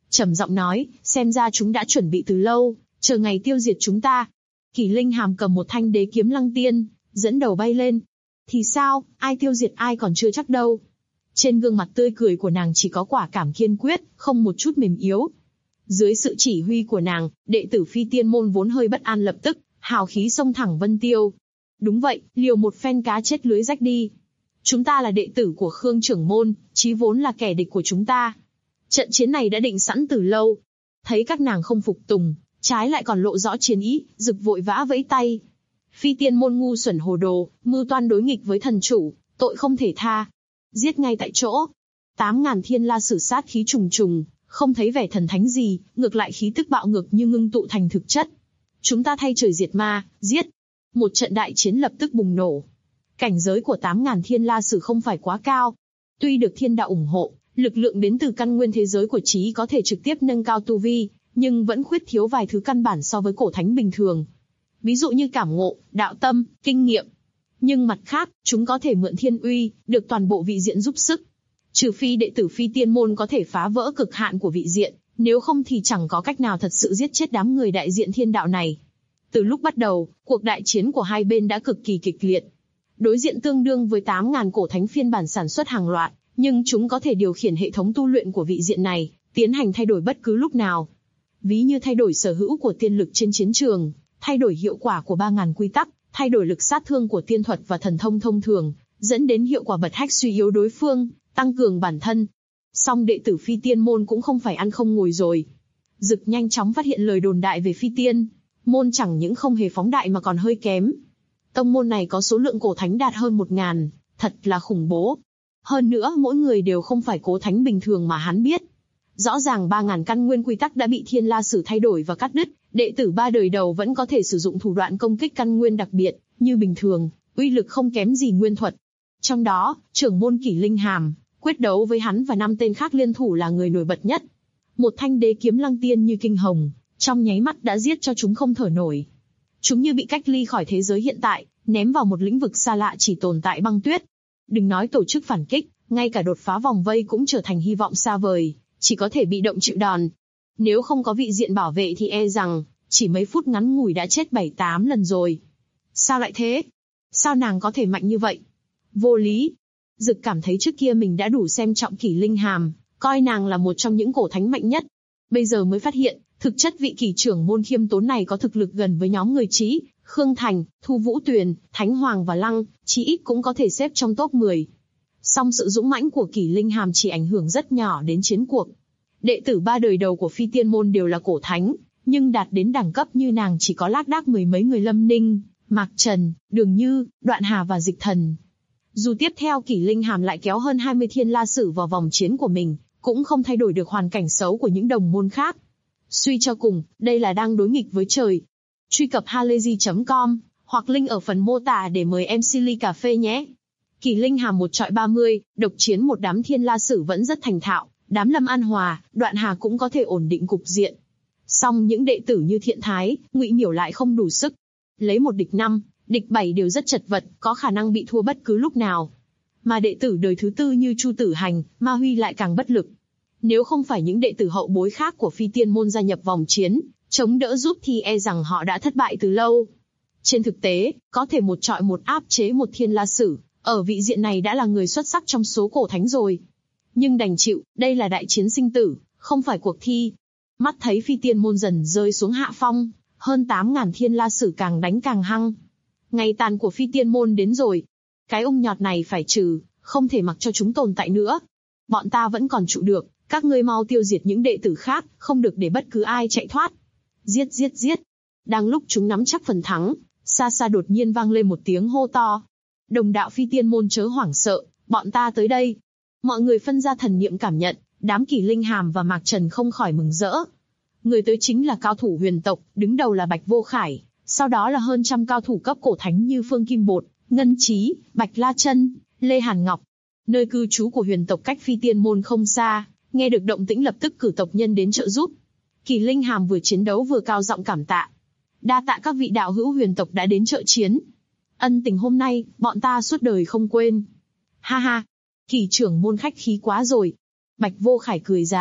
trầm giọng nói, xem ra chúng đã chuẩn bị từ lâu, chờ ngày tiêu diệt chúng ta. Kỷ Linh Hàm cầm một thanh đế kiếm lăng tiên, dẫn đầu bay lên. Thì sao, ai tiêu diệt ai còn chưa chắc đâu. Trên gương mặt tươi cười của nàng chỉ có quả cảm kiên quyết, không một chút mềm yếu. Dưới sự chỉ huy của nàng, đệ tử Phi Tiên môn vốn hơi bất an lập tức, hào khí xông thẳng Vân Tiêu. Đúng vậy, liều một phen cá chết lưới rách đi. Chúng ta là đệ tử của Khương trưởng môn, chí vốn là kẻ địch của chúng ta. Trận chiến này đã định sẵn từ lâu. Thấy các nàng không phục tùng, trái lại còn lộ rõ chiến ý, rực vội vã vẫy tay. Phi Tiên môn ngu xuẩn hồ đồ, mưu toan đối nghịch với thần chủ, tội không thể tha. Giết ngay tại chỗ. 8.000 thiên la sử sát khí trùng trùng, không thấy vẻ thần thánh gì, ngược lại khí tức bạo ngược như ngưng tụ thành thực chất. Chúng ta thay trời diệt ma, giết. Một trận đại chiến lập tức bùng nổ. Cảnh giới của 8.000 thiên la sử không phải quá cao. Tuy được thiên đạo ủng hộ, lực lượng đến từ căn nguyên thế giới của trí có thể trực tiếp nâng cao tu vi, nhưng vẫn khuyết thiếu vài thứ căn bản so với cổ thánh bình thường. Ví dụ như cảm ngộ, đạo tâm, kinh nghiệm. Nhưng mặt khác, chúng có thể mượn thiên uy, được toàn bộ vị diện giúp sức. Trừ phi đệ tử Phi Tiên môn có thể phá vỡ cực hạn của vị diện, nếu không thì chẳng có cách nào thật sự giết chết đám người đại diện thiên đạo này. Từ lúc bắt đầu, cuộc đại chiến của hai bên đã cực kỳ kịch liệt. Đối diện tương đương với 8.000 cổ thánh phiên bản sản xuất hàng loạt, nhưng chúng có thể điều khiển hệ thống tu luyện của vị diện này, tiến hành thay đổi bất cứ lúc nào. Ví như thay đổi sở hữu của tiên lực trên chiến trường, thay đổi hiệu quả của 3.000 quy tắc, thay đổi lực sát thương của tiên thuật và thần thông thông thường, dẫn đến hiệu quả bật hách suy yếu đối phương, tăng cường bản thân. Song đệ tử Phi Tiên môn cũng không phải ăn không ngồi rồi. Dực nhanh chóng phát hiện lời đồn đại về Phi Tiên môn chẳng những không hề phóng đại mà còn hơi kém. Tông môn này có số lượng cổ thánh đạt hơn 1.000, thật là khủng bố. Hơn nữa mỗi người đều không phải cố thánh bình thường mà hắn biết. Rõ ràng 3.000 căn nguyên quy tắc đã bị thiên la sử thay đổi và cắt đứt, đệ tử 3 đời đầu vẫn có thể sử dụng thủ đoạn công kích căn nguyên đặc biệt, như bình thường, uy lực không kém gì nguyên thuật. Trong đó, trưởng môn Kỷ Linh Hàm, quyết đấu với hắn và 5 tên khác liên thủ là người nổi bật nhất. Một thanh đế kiếm lăng tiên như kinh hồng, trong nháy mắt đã giết cho chúng không thở nổi. Chúng như bị cách ly khỏi thế giới hiện tại, ném vào một lĩnh vực xa lạ chỉ tồn tại băng tuyết. Đừng nói tổ chức phản kích, ngay cả đột phá vòng vây cũng trở thành hy vọng xa vời, chỉ có thể bị động chịu đòn. Nếu không có vị diện bảo vệ thì e rằng, chỉ mấy phút ngắn ngủi đã chết 7-8 lần rồi. Sao lại thế? Sao nàng có thể mạnh như vậy? Vô lý. Dực cảm thấy trước kia mình đã đủ xem trọng Kỷ Linh Hàm, coi nàng là một trong những cổ thánh mạnh nhất. Bây giờ mới phát hiện, thực chất vị Kỷ trưởng môn khiêm tốn này có thực lực gần với nhóm người Trí, Khương Thành, Thu Vũ Tuyền, Thánh Hoàng và Lăng, chí ít cũng có thể xếp trong top 10. Song sự dũng mãnh của Kỷ Linh Hàm chỉ ảnh hưởng rất nhỏ đến chiến cuộc. Đệ tử 3 đời đầu của Phi Tiên môn đều là cổ thánh, nhưng đạt đến đẳng cấp như nàng chỉ có lác đác mười mấy người. Lâm Ninh, Mạc Trần, Đường Như, Đoạn Hà và Dịch Thần. Dù tiếp theo Kỷ Linh Hàm lại kéo hơn 20 thiên la sử vào vòng chiến của mình, cũng không thay đổi được hoàn cảnh xấu của những đồng môn khác. Suy cho cùng, đây là đang đối nghịch với trời. Truy cập halayzi.com, hoặc link ở phần mô tả để mời MC ly cà phê nhé. Kỷ Linh Hàm một trọi 30, độc chiến một đám thiên la sử vẫn rất thành thạo, đám Lâm An Hòa, Đoạn Hà cũng có thể ổn định cục diện. Song những đệ tử như Thiện Thái, Ngụy Miểu lại không đủ sức. Lấy 1 địch 5, địch 7 đều rất chật vật, có khả năng bị thua bất cứ lúc nào. Mà đệ tử đời thứ 4 như Chu Tử Hành, Ma Huy lại càng bất lực. Nếu không phải những đệ tử hậu bối khác của Phi Tiên môn gia nhập vòng chiến, chống đỡ giúp thì e rằng họ đã thất bại từ lâu. Trên thực tế, có thể một trọi một áp chế một thiên la sử, ở vị diện này đã là người xuất sắc trong số cổ thánh rồi. Nhưng đành chịu, đây là đại chiến sinh tử, không phải cuộc thi. Mắt thấy Phi Tiên môn dần rơi xuống hạ phong, hơn 8.000 thiên la sử càng đánh càng hăng. Ngày tàn của Phi Tiên môn đến rồi. Cái ung nhọt này phải trừ, không thể mặc cho chúng tồn tại nữa. Bọn ta vẫn còn trụ được, các ngươi mau tiêu diệt những đệ tử khác, không được để bất cứ ai chạy thoát. Giết giết giết. Đang lúc chúng nắm chắc phần thắng, xa xa đột nhiên vang lên một tiếng hô to. Đồng đạo Phi Tiên môn chớ hoảng sợ, bọn ta tới đây. Mọi người phân ra thần niệm cảm nhận, đám Kỷ Linh Hàm và Mạc Trần không khỏi mừng rỡ. Người tới chính là cao thủ huyền tộc, đứng đầu là Bạch Vô Khải, sau đó là hơn trăm cao thủ cấp cổ thánh như Phương Kim Bột, Ngân Trí, Bạch La Chân, Lê Hàn Ngọc. Nơi cư trú của huyền tộc cách Phi Tiên môn không xa, nghe được động tĩnh lập tức cử tộc nhân đến trợ giúp. Kỷ Linh Hàm vừa chiến đấu vừa cao giọng cảm tạ. Đa tạ các vị đạo hữu huyền tộc đã đến trợ chiến. Ân tình hôm nay, bọn ta suốt đời không quên. Ha ha, Kỷ trưởng môn khách khí quá rồi. Bạch Vô Khải cười dài,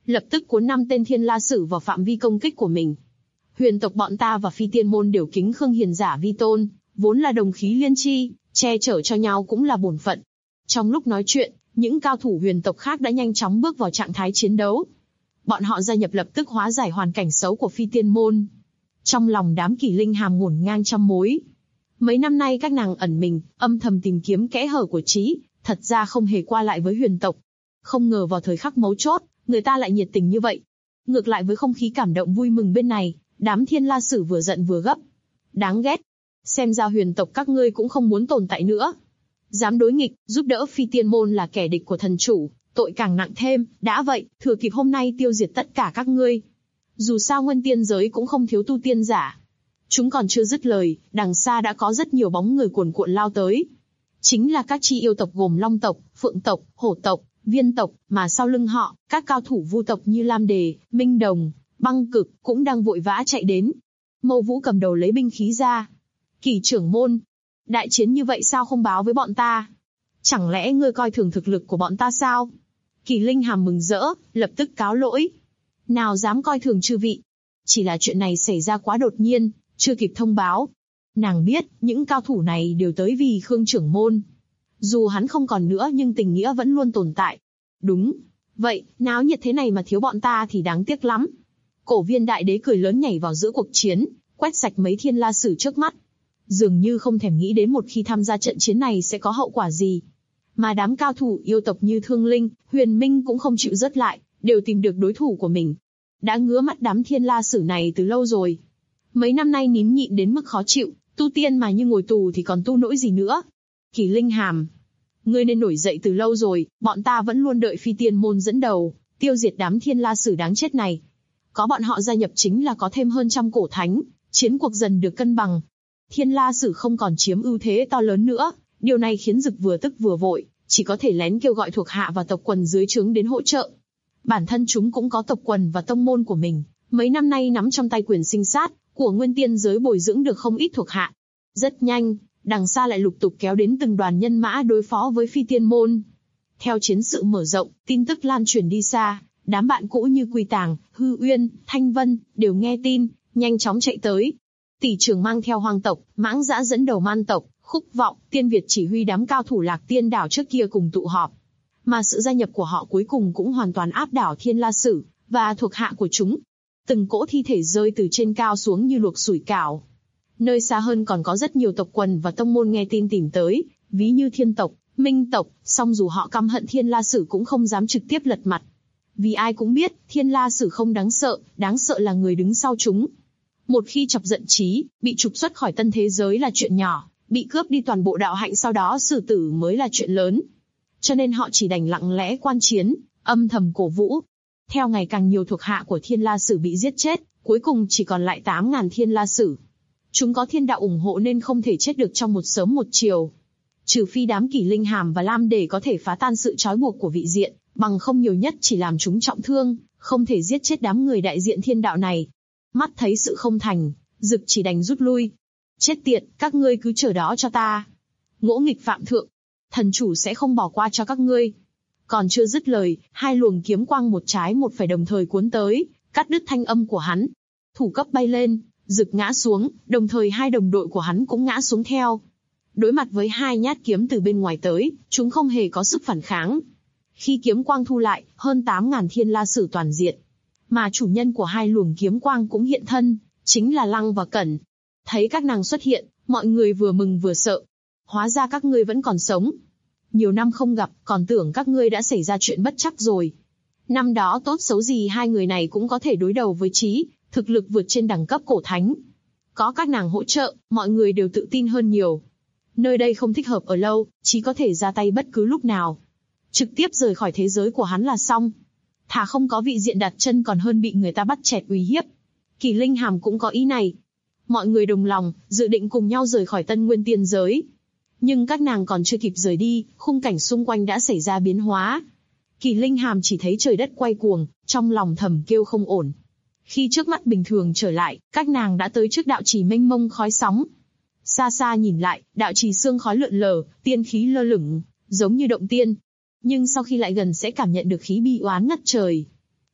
lập tức cuốn 5 tên thiên la sử vào phạm vi công kích của mình. Huyền tộc bọn ta và phi tiên môn đều kính Khương Hiền giả vi tôn, vốn là đồng khí liên chi, che chở cho nhau cũng là bổn phận. Trong lúc nói chuyện, những cao thủ huyền tộc khác đã nhanh chóng bước vào trạng thái chiến đấu. Bọn họ gia nhập lập tức hóa giải hoàn cảnh xấu của phi tiên môn. Trong lòng đám Kỷ Linh Hàm ngổn ngang trăm mối. Mấy năm nay các nàng ẩn mình, âm thầm tìm kiếm kẽ hở của Trí, thật ra không hề qua lại với huyền tộc. Không ngờ vào thời khắc mấu chốt, người ta lại nhiệt tình như vậy. Ngược lại với không khí cảm động vui mừng bên này, đám thiên la sử vừa giận vừa gấp. Đáng ghét. Xem ra huyền tộc các ngươi cũng không muốn tồn tại nữa. Dám đối nghịch, giúp đỡ phi tiên môn là kẻ địch của thần chủ, tội càng nặng thêm. Đã vậy, thừa kịp hôm nay tiêu diệt tất cả các ngươi. Dù sao nguyên tiên giới cũng không thiếu tu tiên giả. Chúng còn chưa dứt lời, đằng xa đã có rất nhiều bóng người cuồn cuộn lao tới. Chính là các chi yêu tộc gồm Long tộc, Phượng tộc, Hổ tộc, Viên tộc, mà sau lưng họ, các cao thủ vu tộc như Lam Đề, Minh Đồng, Băng Cực cũng đang vội vã chạy đến. Mâu Vũ cầm đầu lấy binh khí ra. Kỷ trưởng môn, đại chiến như vậy sao không báo với bọn ta? Chẳng lẽ ngươi coi thường thực lực của bọn ta sao? Kỷ Linh Hàm mừng rỡ, lập tức cáo lỗi. Nào dám coi thường chư vị. Chỉ là chuyện này xảy ra quá đột nhiên, chưa kịp thông báo. Nàng biết, những cao thủ này đều tới vì Khương trưởng môn. Dù hắn không còn nữa nhưng tình nghĩa vẫn luôn tồn tại. Đúng. Vậy, náo nhiệt thế này mà thiếu bọn ta thì đáng tiếc lắm. Cổ Viên đại đế cười lớn nhảy vào giữa cuộc chiến, quét sạch mấy thiên la sử trước mắt. Dường như không thèm nghĩ đến một khi tham gia trận chiến này sẽ có hậu quả gì. Mà đám cao thủ yêu tộc như Thương Linh, Huyền Minh cũng không chịu rớt lại, đều tìm được đối thủ của mình. Đã ngứa mắt đám thiên la sử này từ lâu rồi. Mấy năm nay nín nhịn đến mức khó chịu, tu tiên mà như ngồi tù thì còn tu nỗi gì nữa. Kỷ Linh Hàm, ngươi nên nổi dậy từ lâu rồi, bọn ta vẫn luôn đợi phi tiên môn dẫn đầu, tiêu diệt đám thiên la sử đáng chết này. Có bọn họ gia nhập chính là có thêm hơn 100 cổ thánh, chiến cuộc dần được cân bằng. Thiên la sử không còn chiếm ưu thế to lớn nữa, điều này khiến Dực vừa tức vừa vội, chỉ có thể lén kêu gọi thuộc hạ và tộc quần dưới trướng đến hỗ trợ. Bản thân chúng cũng có tộc quần và tông môn của mình, mấy năm nay nắm trong tay quyền sinh sát của nguyên tiên giới, bồi dưỡng được không ít thuộc hạ. Rất nhanh, đằng xa lại lục tục kéo đến từng đoàn nhân mã đối phó với phi tiên môn. Theo chiến sự mở rộng, tin tức lan truyền đi xa, đám bạn cũ như Quy Tàng, Hư Uyên, Thanh Vân đều nghe tin, nhanh chóng chạy tới. Tỷ trưởng mang theo Hoang tộc, Mãng Dã dẫn đầu Man tộc, Khúc Vọng, Tiên Việt chỉ huy đám cao thủ Lạc Tiên đảo trước kia cùng tụ họp. Mà sự gia nhập của họ cuối cùng cũng hoàn toàn áp đảo thiên la sử và thuộc hạ của chúng. Từng cỗ thi thể rơi từ trên cao xuống như luộc sủi cảo. Nơi xa hơn còn có rất nhiều tộc quần và tông môn nghe tin tìm tới, ví như Thiên tộc, Minh tộc, song dù họ căm hận thiên la sử cũng không dám trực tiếp lật mặt. Vì ai cũng biết, thiên la sử không đáng sợ là người đứng sau chúng. Một khi chọc giận Trí, bị trục xuất khỏi tân thế giới là chuyện nhỏ, bị cướp đi toàn bộ đạo hạnh sau đó xử tử mới là chuyện lớn. Cho nên họ chỉ đành lặng lẽ quan chiến, âm thầm cổ vũ. Theo ngày càng nhiều thuộc hạ của thiên la sử bị giết chết, cuối cùng chỉ còn lại 8.000 thiên la sử. Chúng có thiên đạo ủng hộ nên không thể chết được trong một sớm một chiều. Trừ phi đám Kỷ Linh Hàm và Lam Đề có thể phá tan sự trói buộc của vị diện, bằng không nhiều nhất chỉ làm chúng trọng thương, không thể giết chết đám người đại diện thiên đạo này. Mắt thấy sự không thành, Dực chỉ đành rút lui. Chết tiệt, các ngươi cứ chờ đó cho ta. Ngỗ nghịch phạm thượng, thần chủ sẽ không bỏ qua cho các ngươi. Còn chưa dứt lời, hai luồng kiếm quang một trái một phải đồng thời cuốn tới, cắt đứt thanh âm của hắn. Thủ cấp bay lên, Dực ngã xuống, đồng thời hai đồng đội của hắn cũng ngã xuống theo. Đối mặt với hai nhát kiếm từ bên ngoài tới, chúng không hề có sức phản kháng. Khi kiếm quang thu lại, hơn 8.000 thiên la sử toàn diện. Mà chủ nhân của hai luồng kiếm quang cũng hiện thân, chính là Lăng và Cẩn. Thấy các nàng xuất hiện, mọi người vừa mừng vừa sợ. Hóa ra các ngươi vẫn còn sống. Nhiều năm không gặp, còn tưởng các ngươi đã xảy ra chuyện bất trắc rồi. Năm đó tốt xấu gì hai người này cũng có thể đối đầu với Trí, thực lực vượt trên đẳng cấp cổ thánh. Có các nàng hỗ trợ, mọi người đều tự tin hơn nhiều. Nơi đây không thích hợp ở lâu, Trí có thể ra tay bất cứ lúc nào. Trực tiếp rời khỏi thế giới của hắn là xong. Thà không có vị diện đặt chân còn hơn bị người ta bắt chẹt uy hiếp. Kỷ Linh Hàm cũng có ý này. Mọi người đồng lòng, dự định cùng nhau rời khỏi Tân Nguyên tiên giới. Nhưng các nàng còn chưa kịp rời đi, khung cảnh xung quanh đã xảy ra biến hóa. Kỷ Linh Hàm chỉ thấy trời đất quay cuồng, trong lòng thầm kêu không ổn. Khi trước mắt bình thường trở lại, các nàng đã tới trước đạo trì mênh mông khói sóng. Xa xa nhìn lại, đạo trì sương khói lượn lờ, tiên khí lơ lửng, giống như động tiên. Nhưng sau khi lại gần sẽ cảm nhận được khí bi oán ngất trời.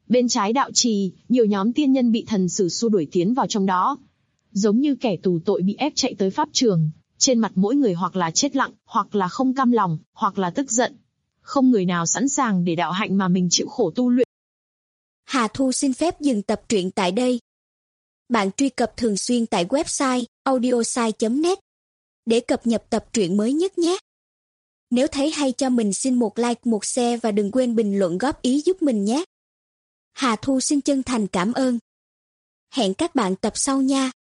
Bên trái đạo trì, nhiều nhóm tiên nhân bị thần sử xua đuổi tiến vào trong đó. Giống như kẻ tù tội bị ép chạy tới pháp trường, trên mặt mỗi người hoặc là chết lặng, hoặc là không cam lòng, hoặc là tức giận. Không người nào sẵn sàng để đạo hạnh mà mình chịu khổ tu luyện. Hà Thu xin phép dừng tập truyện tại đây. Bạn truy cập thường xuyên tại website audiosai.net để cập nhật tập truyện mới nhất nhé. Nếu thấy hay cho mình xin một like, một share và đừng quên bình luận góp ý giúp mình nhé. Hà Thu xin chân thành cảm ơn. Hẹn các bạn tập sau nha.